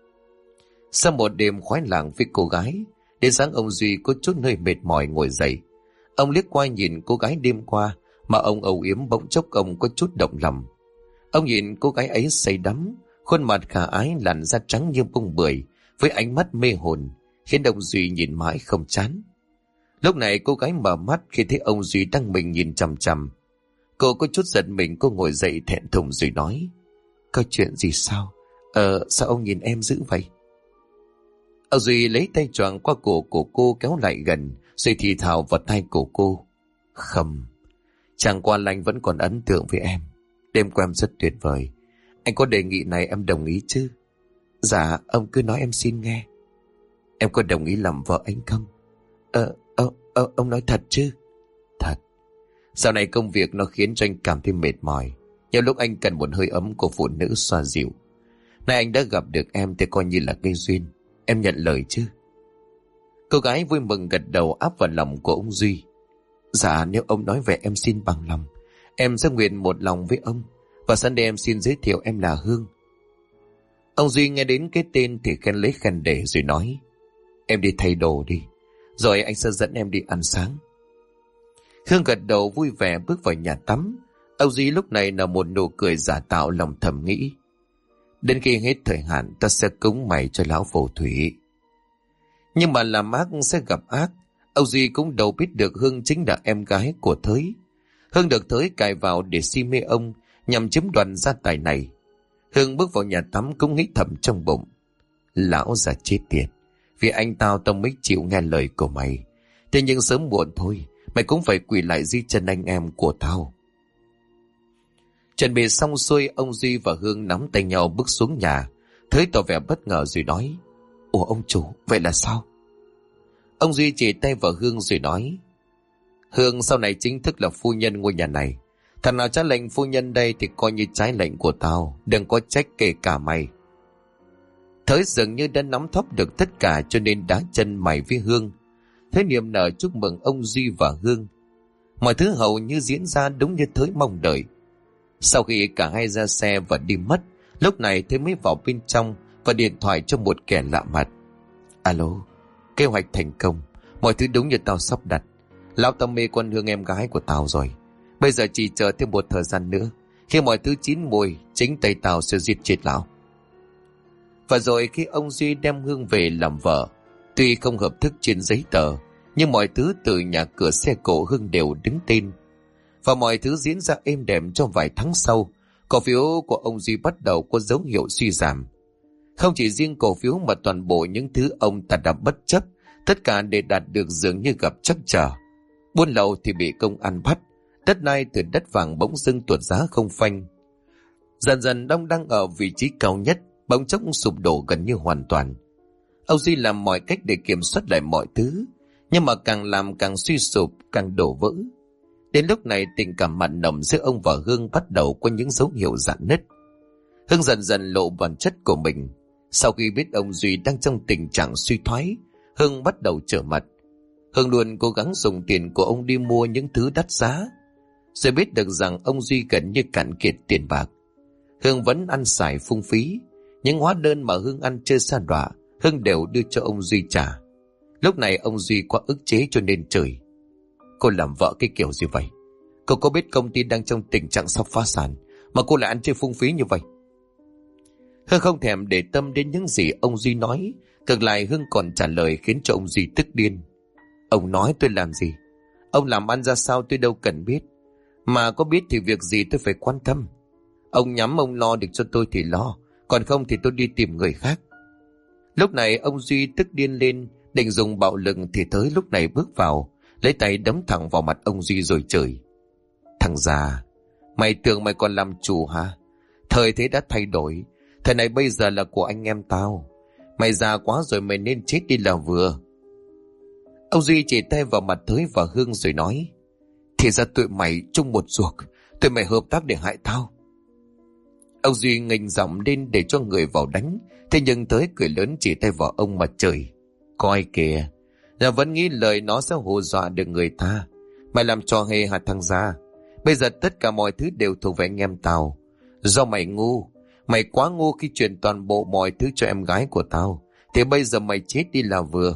Sau một đêm khoái lạc với cô gái, đến sáng ông Duy có chút hơi mệt mỏi ngồi dậy. Ông liếc qua nhìn cô gái đêm qua mà ông âu yếm, bỗng chốc ông có chút động lòng. Ông nhìn cô gái ấy say đắm, khuôn mặt khả ái, làn da trắng như bông bưởi với ánh mắt mê hồn, khiến ông Duy nhìn mãi không chán. Lúc này cô gái mở mắt khi thấy ông Duy đang mình nhìn chằm chằm. Cô có chút giật mình, cô ngồi dậy thẹn thùng rồi nói: Có chuyện gì sao? Sao ông nhìn em dữ vậy? Ông Duy lấy tay choàng qua cổ của cô kéo lại gần, rồi thì thào vào tai của cô: Không, chẳng qua anh vẫn còn ấn tượng với em. Đêm qua em rất tuyệt vời. Anh có đề nghị này em đồng ý chứ? Dạ, ông cứ nói em xin nghe. Em có đồng ý làm vợ anh không? Ông nói thật chứ? Thật. Dạo này công việc nó khiến cho anh cảm thấy mệt mỏi. Nhiều lúc anh cần một hơi ấm của phụ nữ xoa dịu. Nay anh đã gặp được em thì coi như là cái duyên. Em nhận lời chứ? Cô gái vui mừng gật đầu áp vào lòng của ông Duy. Dạ, nếu ông nói về em xin bằng lòng. Em sẽ nguyện một lòng với ông. Và sẵn đây em xin giới thiệu em là Hương. Ông Duy nghe đến cái tên thì khen lấy khen để rồi nói: Em đi thay đồ đi, rồi anh sẽ dẫn em đi ăn sáng. Hương gật đầu vui vẻ bước vào nhà tắm. Ông Duy lúc này là một nụ cười giả tạo, lòng thầm nghĩ: Đến khi hết thời hạn ta sẽ cúng mày cho lão phù thủy. Nhưng mà làm ác sẽ gặp ác. Ông Duy cũng đâu biết được Hương chính là em gái của Thới. Hương được Thới cài vào để si mê ông, nhằm chiếm đoạt gia tài này. Hương bước vào nhà tắm cũng nghĩ thầm trong bụng: Lão già chết tiệt, vì anh tao mới chịu nghe lời của mày. Thế nhưng sớm muộn thôi, mày cũng phải quỳ lại dưới chân anh em của tao. Chuẩn bị xong xuôi, ông Duy và Hương nắm tay nhau bước xuống nhà. Thới tỏ vẻ bất ngờ rồi nói: Ủa ông chủ, vậy là sao? Ông Duy chỉ tay vào Hương rồi nói: Hương sau này chính thức là phu nhân ngôi nhà này. Thằng nào trái lệnh phu nhân đây thì coi như trái lệnh của tao, đừng có trách kể cả mày. Thới dường như đã nắm thóp được tất cả cho nên đá chân mày với Hương. Thế niềm nở chúc mừng ông Duy và Hương. Mọi thứ hầu như diễn ra đúng như Thới mong đợi. Sau khi cả hai ra xe và đi mất, lúc này Thới mới vào bên trong và điện thoại cho một kẻ lạ mặt. Alo, kế hoạch thành công, mọi thứ đúng như tao sắp đặt. Lão tao mê con Hương em gái của tao rồi. Bây giờ chỉ chờ thêm một thời gian nữa. Khi mọi thứ chín mùi, chính tay tao sẽ giết chết lão. Và rồi khi ông Duy đem Hương về làm vợ, tuy không hợp thức trên giấy tờ, nhưng mọi thứ từ nhà cửa xe cộ Hương đều đứng tên. Và mọi thứ diễn ra êm đềm trong vài tháng sau, cổ phiếu của ông Duy bắt đầu có dấu hiệu suy giảm. Không chỉ riêng cổ phiếu mà toàn bộ những thứ ông ta đã bất chấp, tất cả để đạt được dường như gặp trắc trở. Buôn lậu thì bị công an bắt, đất đai từ đất vàng bỗng dưng tuột giá không phanh. Dần dần ông đang ở vị trí cao nhất, bỗng chốc sụp đổ gần như hoàn toàn. Ông Duy làm mọi cách để kiểm soát lại mọi thứ, nhưng mà càng làm càng suy sụp, càng đổ vỡ. Đến lúc này tình cảm mặn nồng giữa ông và Hương bắt đầu có những dấu hiệu rạn nứt. Hương dần dần lộ bản chất của mình. Sau khi biết ông Duy đang trong tình trạng suy thoái, Hương bắt đầu trở mặt. Hương luôn cố gắng dùng tiền của ông đi mua những thứ đắt giá, rồi biết được rằng ông Duy gần như cạn kiệt tiền bạc. Hương vẫn ăn xài phung phí. Những hóa đơn mà Hương ăn chơi sa đọa, Hương đều đưa cho ông Duy trả. Lúc này ông Duy quá ức chế cho nên chửi: Cô làm vợ cái kiểu gì vậy? Cô có biết công ty đang trong tình trạng sắp phá sản mà cô lại ăn chơi phung phí như vậy? Hương không thèm để tâm đến những gì ông Duy nói. Ngược lại Hương còn trả lời khiến cho ông Duy tức điên: Ông nói tôi làm gì? Ông làm ăn ra sao tôi đâu cần biết. Mà có biết thì việc gì tôi phải quan tâm. Ông nhắm ông lo được cho tôi thì lo, còn không thì tôi đi tìm người khác. Lúc này ông Duy tức điên lên, định dùng bạo lực thì Thới lúc này bước vào, lấy tay đấm thẳng vào mặt ông Duy rồi chửi: Thằng già, mày tưởng mày còn làm chủ hả? Thời thế đã thay đổi, thời này bây giờ là của anh em tao. Mày già quá rồi, mày nên chết đi là vừa. Ông Duy chỉ tay vào mặt Thới và Hương rồi nói: Thì ra tụi mày chung một ruột, tụi mày hợp tác để hại tao. Ông Duy nghênh giọng lên để cho người vào đánh, thế nhưng Thới cười lớn chỉ tay vào ông mà chửi: Coi kìa, là vẫn nghĩ lời nó sẽ hù dọa được người ta. Mày làm trò hề hả thằng già? Bây giờ tất cả mọi thứ đều thuộc về anh em tao. Do mày ngu, mày quá ngu khi chuyển toàn bộ mọi thứ cho em gái của tao, thì bây giờ mày chết đi là vừa.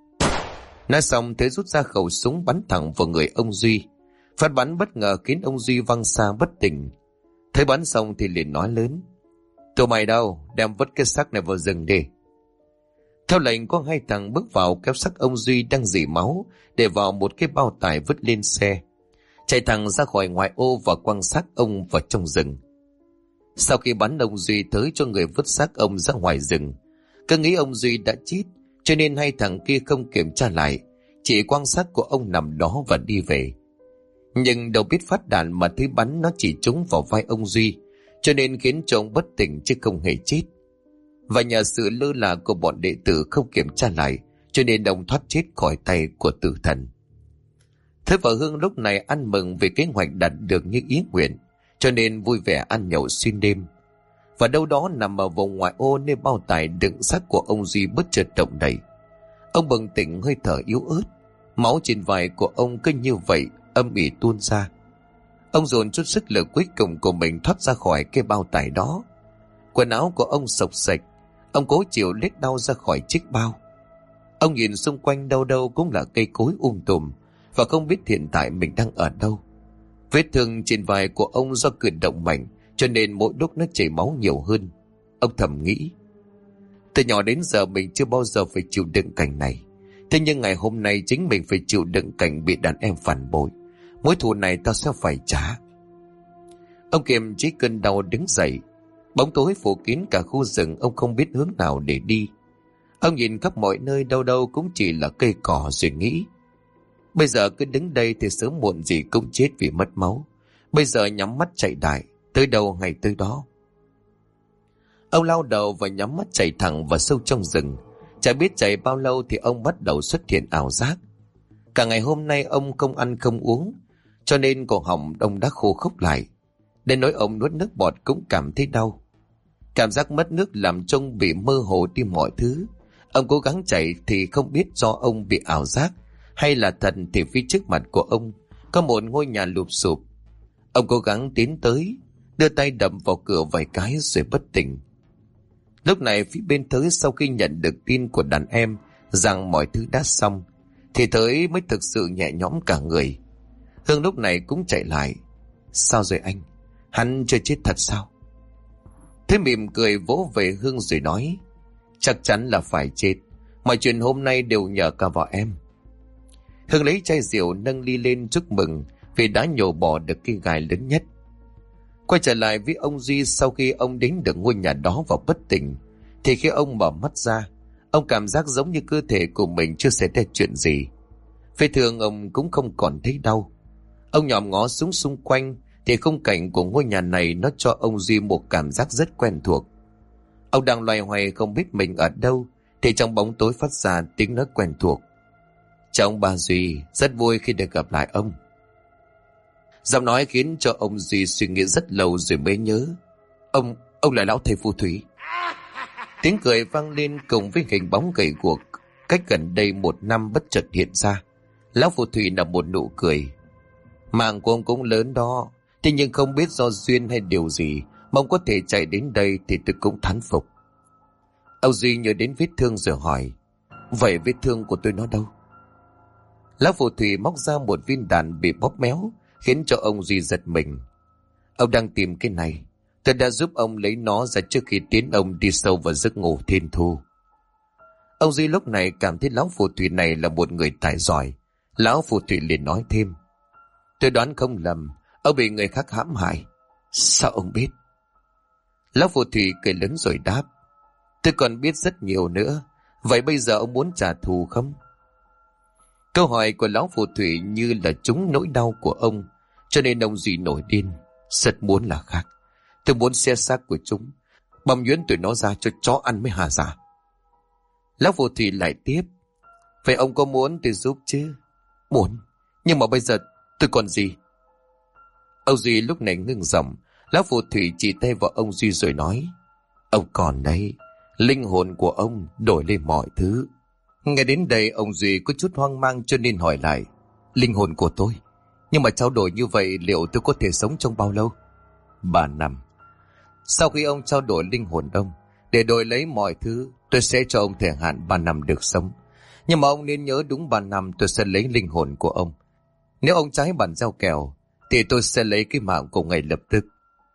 Nói xong Thế rút ra khẩu súng bắn thẳng vào người ông Duy. Phát bắn bất ngờ khiến ông Duy văng xa bất tỉnh. Thấy bắn xong thì liền nói lớn: Tụi mày đâu, đem vứt cái xác này vào rừng đi. Theo lệnh có hai thằng bước vào kéo xác ông Duy đang rỉ máu để vào một cái bao tải vứt lên xe, chạy thẳng ra khỏi ngoại ô và quăng xác ông vào trong rừng. Sau khi bắn ông Duy tới cho người vứt xác ông ra ngoài rừng. Cứ nghĩ ông Duy đã chết cho nên hai thằng kia không kiểm tra lại, chỉ quăng xác của ông nằm đó và đi về. Nhưng đâu biết phát đạn mà thấy bắn nó chỉ trúng vào vai ông Duy, cho nên khiến cho ông bất tỉnh chứ không hề chết. Và nhờ sự lơ là của bọn đệ tử không kiểm tra lại, cho nên ông thoát chết khỏi tay của tử thần. Thế vợ Hương lúc này ăn mừng vì kế hoạch đạt được như ý nguyện, cho nên vui vẻ ăn nhậu xuyên đêm. Và đâu đó nằm ở vùng ngoại ô, nơi bao tải đựng xác của ông Duy bất chợt động đậy. Ông bừng tỉnh, hơi thở yếu ớt, máu trên vai của ông cứ như vậy âm ỉ tuôn ra. Ông dồn chút sức lực cuối cùng của mình thoát ra khỏi cái bao tải đó. Quần áo của ông xộc xệch, ông cố chịu lết đau ra khỏi chiếc bao. Ông nhìn xung quanh, đâu đâu cũng là cây cối tùm, và không biết hiện tại mình đang ở đâu. Vết thương trên vai của ông do cử động mạnh, cho nên mỗi lúc nó chảy máu nhiều hơn. Ông thầm nghĩ, từ nhỏ đến giờ mình chưa bao giờ phải chịu đựng cảnh này. Thế nhưng ngày hôm nay chính mình phải chịu đựng cảnh bị đàn em phản bội. Mối thù này tao sẽ phải trả. Ông kiềm chế cơn đau đứng dậy. Bóng tối phủ kín cả khu rừng, ông không biết hướng nào để đi. Ông nhìn khắp mọi nơi, đâu đâu cũng chỉ là cây cỏ, rồi nghĩ, bây giờ cứ đứng đây thì sớm muộn gì cũng chết vì mất máu. Bây giờ nhắm mắt chạy đại, tới đâu ngày tới đó. Ông lao đầu và nhắm mắt chạy thẳng vào sâu trong rừng. Chả biết chạy bao lâu thì ông bắt đầu xuất hiện ảo giác. Cả ngày hôm nay ông không ăn không uống, cho nên cổ họng ông đã khô khốc lại. Đến nỗi ông nuốt nước bọt cũng cảm thấy đau. Cảm giác mất nước làm cho ông bị mơ hồ đi mọi thứ. Ông cố gắng chạy thì không biết do ông bị ảo giác hay là thật, thì phía trước mặt của ông có một ngôi nhà lụp xụp. Ông cố gắng tiến tới, đưa tay đập vào cửa vài cái rồi bất tỉnh. Lúc này phía bên Thới sau khi nhận được tin của đàn em rằng mọi thứ đã xong, thì Thới mới thực sự nhẹ nhõm cả người. Hương lúc này cũng chạy lại. Sao rồi anh? Hắn chưa chết thật sao? Thế mỉm cười vỗ về Hương rồi nói, chắc chắn là phải chết. Mọi chuyện hôm nay đều nhờ cả vợ em. Hương lấy chai rượu nâng ly lên chúc mừng vì đã nhổ bỏ được cái gai lớn nhất. Quay trở lại với ông Duy, sau khi ông đến được ngôi nhà đó và bất tỉnh, thì khi ông mở mắt ra, ông cảm giác giống như cơ thể của mình chưa xảy ra chuyện gì. Vết thương ông cũng không còn thấy đau. Ông nhòm ngó xuống xung quanh thì khung cảnh của ngôi nhà này nó cho ông Duy một cảm giác rất quen thuộc. Ông đang loay hoay không biết mình ở đâu, thì trong bóng tối phát ra tiếng nói quen thuộc. Chào ông bà Duy, rất vui khi được gặp lại ông. Giọng nói khiến cho ông Duy suy nghĩ rất lâu rồi mới nhớ. Ông là lão thầy phù thủy. Tiếng cười vang lên cùng với hình bóng gầy guộc cách gần đây 1 năm bất chợt hiện ra. Lão phù thủy nở một nụ cười. Mạng của ông cũng lớn đó, thế nhưng không biết do duyên hay điều gì mà ông có thể chạy đến đây thì tôi cũng thán phục. Ông Duy nhớ đến vết thương rồi hỏi, vậy vết thương của tôi nó đâu? Lão phù thủy móc ra một viên đạn bị bóp méo, khiến cho ông Duy giật mình. Ông đang tìm cái này, tôi đã giúp ông lấy nó ra trước khi tiến ông đi sâu vào giấc ngủ thiên thu. Ông Duy lúc này cảm thấy lão phù thủy này là một người tài giỏi. Lão phù thủy liền nói thêm, tôi đoán không lầm, ông bị người khác hãm hại. Sao ông biết? Lão phù thủy cười lớn rồi đáp, tôi còn biết rất nhiều nữa. Vậy bây giờ ông muốn trả thù không? Câu hỏi của lão phù thủy như là trúng nỗi đau của ông, cho nên ông Duy nổi điên. Rất muốn là khác. Tôi muốn xé xác của chúng, băm nhuyễn tụi nó ra cho chó ăn mới hà dạ. Lão phù thủy lại tiếp, vậy ông có muốn tôi giúp chứ? Muốn, nhưng mà bây giờ tôi còn gì? Ông Duy lúc này ngưng giọng. Lão phù thủy chỉ tay vào ông Duy rồi nói, ông còn đấy, linh hồn của ông đổi lên mọi thứ. Nghe đến đây ông Duy có chút hoang mang cho nên hỏi lại, linh hồn của tôi? Nhưng mà trao đổi như vậy liệu tôi có thể sống trong bao lâu? 3 năm. Sau khi ông trao đổi linh hồn ông, để đổi lấy mọi thứ, tôi sẽ cho ông thời hạn 3 năm được sống. Nhưng mà ông nên nhớ đúng 3 năm tôi sẽ lấy linh hồn của ông. Nếu ông trái bản giao kèo, thì tôi sẽ lấy cái mạng của ngay lập tức.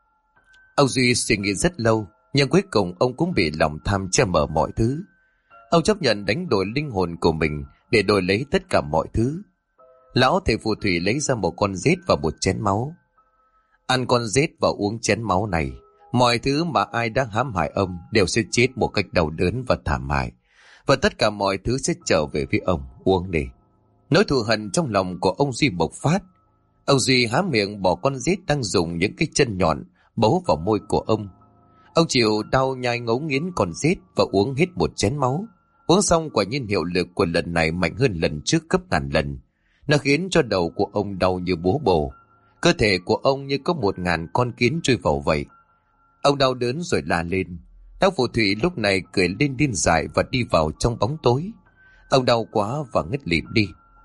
Ông Duy suy nghĩ rất lâu, nhưng cuối cùng ông cũng bị lòng tham che mờ mọi thứ. Ông chấp nhận đánh đổi linh hồn của mình để đổi lấy tất cả mọi thứ. Lão thầy phù thủy lấy ra một con rết và một chén máu. Ăn con rết và uống chén máu này, mọi thứ mà ai đã hãm hại ông đều sẽ chết một cách đau đớn và thảm hại. Và tất cả mọi thứ sẽ trở về với ông. Uống đi. Nỗi thù hận trong lòng của ông Duy bộc phát. Ông Duy há miệng bỏ con rết đang dùng những cái chân nhọn bấu vào môi của ông. Ông chịu đau nhai ngấu nghiến con rết và uống hết một chén máu. Uống xong quả nhiên hiệu lực của lần này mạnh hơn lần trước gấp ngàn lần. Nó khiến cho đầu của ông đau như búa bổ. Cơ thể của ông như có 1000 con kiến chui vào vậy. Ông đau đớn rồi la lên. Lão phù thủy lúc này cười lên điên dại và đi vào trong bóng tối. Ông đau quá và ngất lịm đi.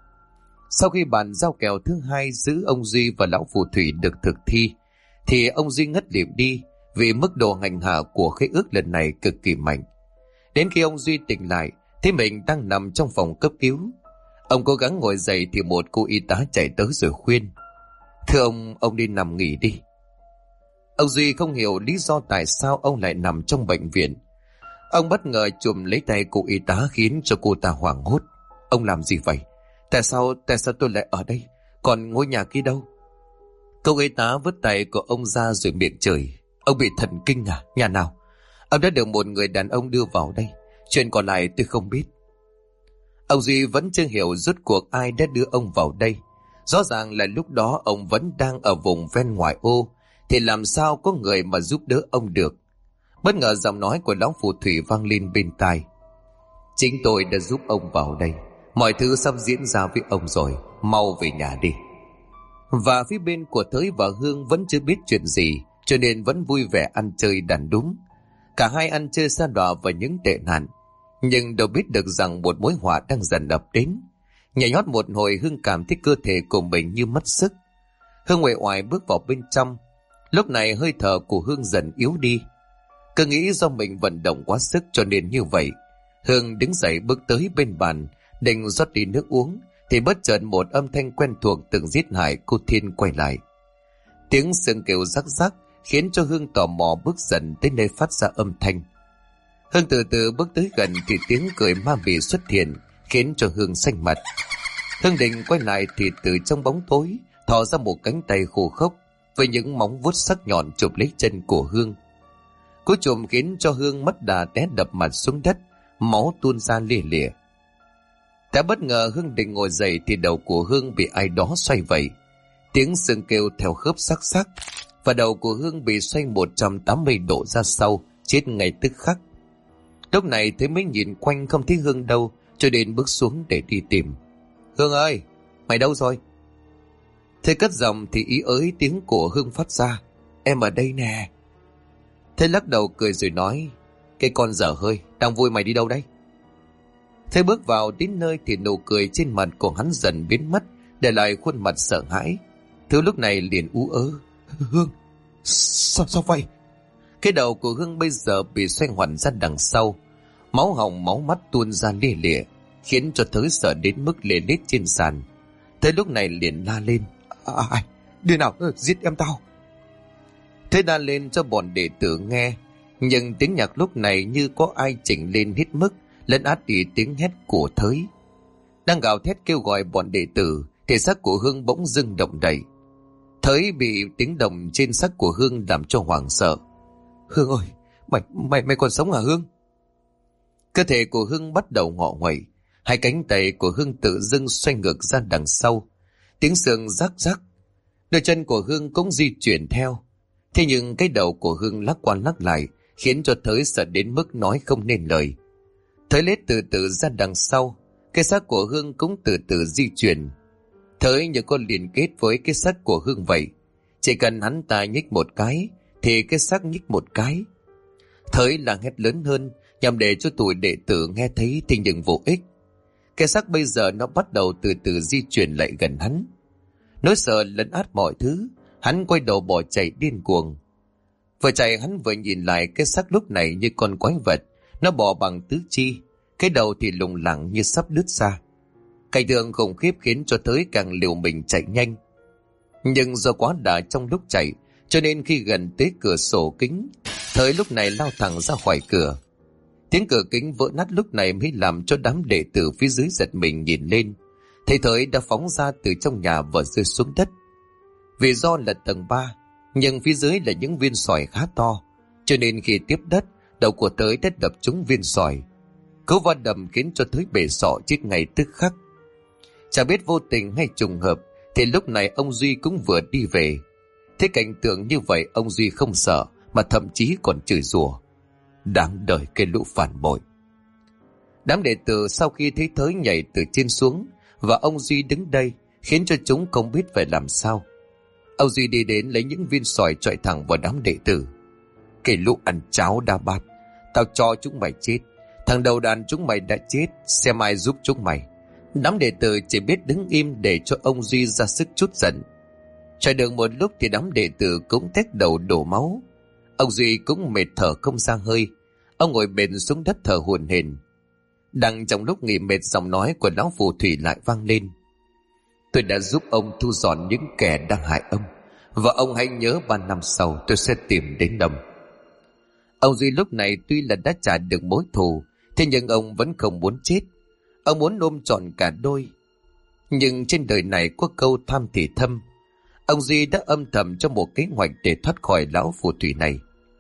Sau khi bàn giao kèo thứ hai giữa ông Duy và lão phù thủy được thực thi, thì ông Duy ngất lịm đi vì mức độ hành hạ của khế ước lần này cực kỳ mạnh. Đến khi ông Duy tỉnh lại, thấy mình đang nằm trong phòng cấp cứu. Ông cố gắng ngồi dậy thì một cô y tá chạy tới rồi khuyên: "Thưa ông đi nằm nghỉ đi." Ông Duy không hiểu lý do tại sao ông lại nằm trong bệnh viện. Ông bất ngờ chùm lấy tay cô y tá khiến cho cô ta hoảng hốt. "Ông làm gì vậy? Tại sao tôi lại ở đây? Còn ngôi nhà kia đâu?" Cô y tá vứt tay của ông ra rồi miệng chửi: "Ông bị thần kinh à? Nhà nào? Ông đã được một người đàn ông đưa vào đây. Chuyện còn lại tôi không biết." Ông Duy vẫn chưa hiểu rốt cuộc ai đã đưa ông vào đây. Rõ ràng là lúc đó ông vẫn đang ở vùng ven ngoại ô, thì làm sao có người mà giúp đỡ ông được. Bất ngờ giọng nói của lão phù thủy vang lên bên tai: "Chính tôi đã giúp ông vào đây. Mọi thứ sắp diễn ra với ông rồi. Mau về nhà đi." Và phía bên của Thới và Hương vẫn chưa biết chuyện gì, cho nên vẫn vui vẻ ăn chơi đàn đúng. Cả hai ăn chơi sa đọa vào những tệ nạn, nhưng đâu biết được rằng một mối họa đang dần ập đến. Nhảy nhót một hồi, Hương cảm thấy cơ thể của mình như mất sức. Hương uể oải bước vào bên trong. Lúc này hơi thở của Hương dần yếu đi. Cứ nghĩ do mình vận động quá sức cho nên như vậy. Hương đứng dậy bước tới bên bàn, định rót đi nước uống, thì bất chợt một âm thanh quen thuộc từng giết hại cô Thiên quay lại. Tiếng xương kêu rắc rắc khiến cho Hương tò mò bước dần tới nơi phát ra âm thanh. Hương từ từ bước tới gần thì tiếng cười ma mị xuất hiện, khiến cho Hương xanh mặt. Hương định quay lại thì từ trong bóng tối thò ra một cánh tay khô khốc với những móng vuốt sắc nhọn chụp lấy chân của Hương. Cú chụp khiến cho Hương mất đà té đập mặt xuống đất, máu tuôn ra lia lịa. Đã bất ngờ Hương định ngồi dậy thì đầu của Hương bị ai đó xoay vẩy. Tiếng xương kêu theo khớp sắc sắc, và đầu của Hương bị xoay 180 độ ra sau, chết ngay tức khắc. Lúc này thấy mới nhìn quanh không thấy Hương đâu, cho nên bước xuống để đi tìm. "Hương ơi, mày đâu rồi?" Thế cất giọng thì ý ới tiếng của Hương phát ra: "Em ở đây nè." Thế lắc đầu cười rồi nói: "Cái con dở hơi, đang vui mày đi đâu đấy?" Thế bước vào đến nơi thì nụ cười trên mặt của hắn dần biến mất, để lại khuôn mặt sợ hãi. Thứ lúc này liền ú ớ: "Hương, sao vậy?" Cái đầu của Hương bây giờ bị xoay ngoằn ra đằng sau, máu hồng máu mắt tuôn ra lia lịa, khiến cho Thới sợ đến mức lê lết trên sàn. Thế lúc này liền la lên: "Ai? Đứa nào giết em tao?" Thế la lên cho bọn đệ tử nghe, nhưng tiếng nhạc lúc này như có ai chỉnh lên hết mức, lấn át đi tiếng hét của Thới. Đang gào thét kêu gọi bọn đệ tử thì xác của Hương bỗng dưng động đậy. Thới bị tiếng động trên xác của Hương làm cho hoảng sợ. "Hương ơi, mày còn sống hả Hương?" Cơ thể của Hương bắt đầu ngọ nguậy, hai cánh tay của Hương tự dưng xoay ngược ra đằng sau, tiếng xương rắc rắc. Đôi chân của Hương cũng di chuyển theo. Thế nhưng cái đầu của Hương lắc qua lắc lại, khiến cho Thới sợ đến mức nói không nên lời. Thới lết từ từ ra đằng sau, cái xác của Hương cũng từ từ di chuyển. Thới như con liên kết với cái xác của Hương vậy, chỉ cần hắn ta nhích một cái thì cái xác nhích một cái. Thới là hét lớn hơn nhằm để cho tụi đệ tử nghe thấy, thì nhưng vô ích. Cái xác bây giờ nó bắt đầu từ từ di chuyển lại gần hắn. Nỗi sợ lấn át mọi thứ, hắn quay đầu bỏ chạy điên cuồng. Vừa chạy hắn vừa nhìn lại cái xác lúc này như con quái vật, nó bò bằng tứ chi, cái đầu thì lủng lẳng như sắp đứt ra. Cảnh tượng khủng khiếp khiến cho Thới càng liều mình chạy nhanh. Nhưng do quá đà trong lúc chạy, cho nên khi gần tới cửa sổ kính, Thới lúc này lao thẳng ra khỏi cửa. Tiếng cửa kính vỡ nát lúc này mới làm cho đám đệ tử phía dưới giật mình nhìn lên. Thấy Thới đã phóng ra từ trong nhà và rơi xuống đất. Vì do là tầng 3, nhưng phía dưới là những viên sỏi khá to, cho nên khi tiếp đất, đầu của Thới đã đập trúng viên sỏi. Cú va đập khiến cho Thới bể sọ chết ngay tức khắc. Chả biết vô tình hay trùng hợp thì lúc này ông Duy cũng vừa đi về. Thế cảnh tượng như vậy ông Duy không sợ, mà thậm chí còn chửi rủa: "Đáng đời cái lũ phản bội." Đám đệ tử sau khi thấy Thới nhảy từ trên xuống và ông Duy đứng đây khiến cho chúng không biết phải làm sao. Ông Duy đi đến lấy những viên sỏi chọi thẳng vào đám đệ tử. Cái lũ ăn cháo đa bát, tao cho chúng mày chết. Thằng đầu đàn chúng mày đã chết, xem ai giúp chúng mày. Đám đệ tử chỉ biết đứng im để cho ông Duy ra sức trút giận. Chờ được một lúc thì đám đệ tử cũng tét đầu đổ máu. Ông Duy cũng mệt thở không ra hơi. Ông ngồi bệt xuống đất thở hổn hển. Đang trong lúc nghỉ mệt, giọng nói của lão phù thủy lại vang lên. Tôi đã giúp ông thu dọn những kẻ đang hại ông, và ông hãy nhớ 3 năm sau tôi sẽ tìm đến ông. Ông Duy lúc này tuy là đã trả được mối thù, thế nhưng ông vẫn không muốn chết. Ông muốn ôm trọn cả đôi. Nhưng trên đời này có câu tham thì thâm. Ông Duy đã âm thầm cho một kế hoạch để thoát khỏi lão phù thủy này.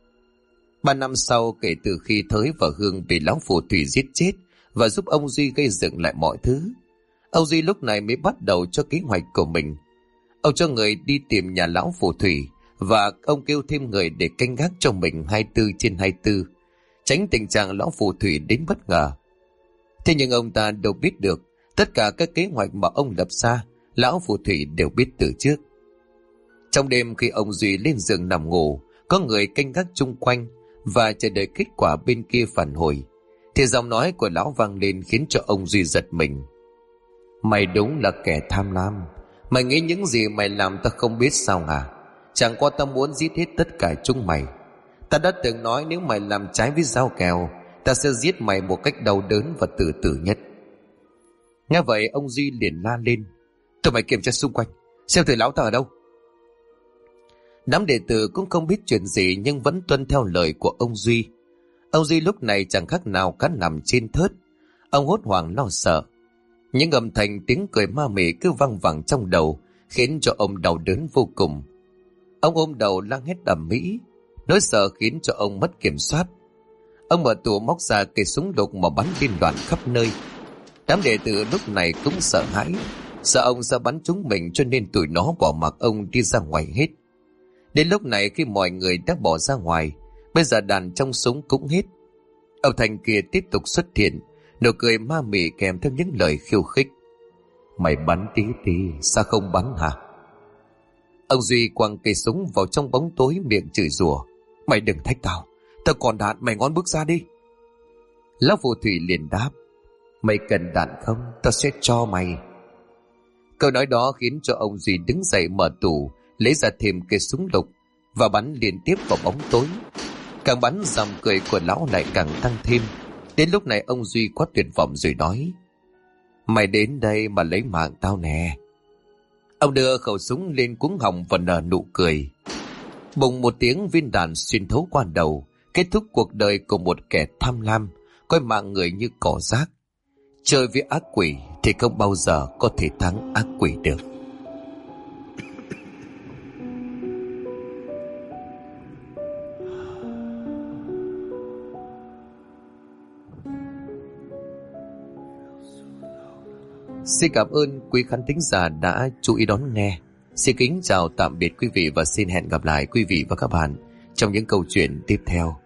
3 năm sau kể từ khi Thới và Hương bị lão phù thủy giết chết và giúp ông Duy gây dựng lại mọi thứ, ông Duy lúc này mới bắt đầu cho kế hoạch của mình. Ông cho người đi tìm nhà lão phù thủy và ông kêu thêm người để canh gác cho mình 24/24, tránh tình trạng lão phù thủy đến bất ngờ. Thế nhưng ông ta đâu biết được tất cả các kế hoạch mà ông lập ra, lão phù thủy đều biết từ trước. Trong đêm khi ông Duy lên giường nằm ngủ, có người canh gác chung quanh và chờ đợi kết quả bên kia phản hồi, thì giọng nói của lão vang lên khiến cho ông Duy giật mình. Mày đúng là kẻ tham lam. Mày nghĩ những gì mày làm ta không biết sao hả? Chẳng qua ta muốn giết hết tất cả chúng mày. Ta đã từng nói nếu mày làm trái với giao kèo, ta sẽ giết mày một cách đau đớn và tự tử nhất. Nghe vậy ông Duy liền la lên. Tụi mày kiểm tra xung quanh, xem thử lão ta ở đâu. Đám đệ tử cũng không biết chuyện gì nhưng vẫn tuân theo lời của ông Duy. Ông Duy lúc này chẳng khác nào cá nằm trên thớt. Ông hốt hoảng lo sợ. Những âm thanh tiếng cười ma mị cứ văng vẳng trong đầu, khiến cho ông đau đớn vô cùng. Ông ôm đầu la hét ầm ĩ, nỗi sợ khiến cho ông mất kiểm soát. Ông mở tủ móc ra cây súng lục mà bắn liên đoạn khắp nơi. Đám đệ tử lúc này cũng sợ hãi, sợ ông sẽ bắn trúng mình, cho nên tụi nó bỏ mặc ông đi ra ngoài hết. Đến lúc này khi mọi người đã bỏ ra ngoài, bây giờ đạn trong súng cũng hết. Âm thanh kia tiếp tục xuất hiện, nụ cười ma mị kèm theo những lời khiêu khích. Mày bắn tí đi, sao không bắn hả? Ông Duy quăng cây súng vào trong bóng tối, miệng chửi rủa. Mày đừng thách tao, tao còn đạn, mày ngón bước ra đi. Lão phù thủy liền đáp. Mày cần đạn không? Tao sẽ cho mày. Câu nói đó khiến cho ông Duy đứng dậy mở tủ, lấy ra thêm cây súng lục và bắn liên tiếp vào bóng tối. Càng bắn dòng cười của lão lại càng tăng thêm. Đến lúc này ông Duy quá tuyệt vọng rồi nói. Mày đến đây mà lấy mạng tao nè. Ông đưa khẩu súng lên cuống họng và nở nụ cười. Bùng một tiếng, viên đạn xuyên thấu qua đầu, kết thúc cuộc đời của một kẻ tham lam, coi mạng người như cỏ rác. Chơi với ác quỷ thì không bao giờ có thể thắng ác quỷ được. Xin cảm ơn quý khán thính giả đã chú ý đón nghe. Xin kính chào tạm biệt quý vị và xin hẹn gặp lại quý vị và các bạn trong những câu chuyện tiếp theo.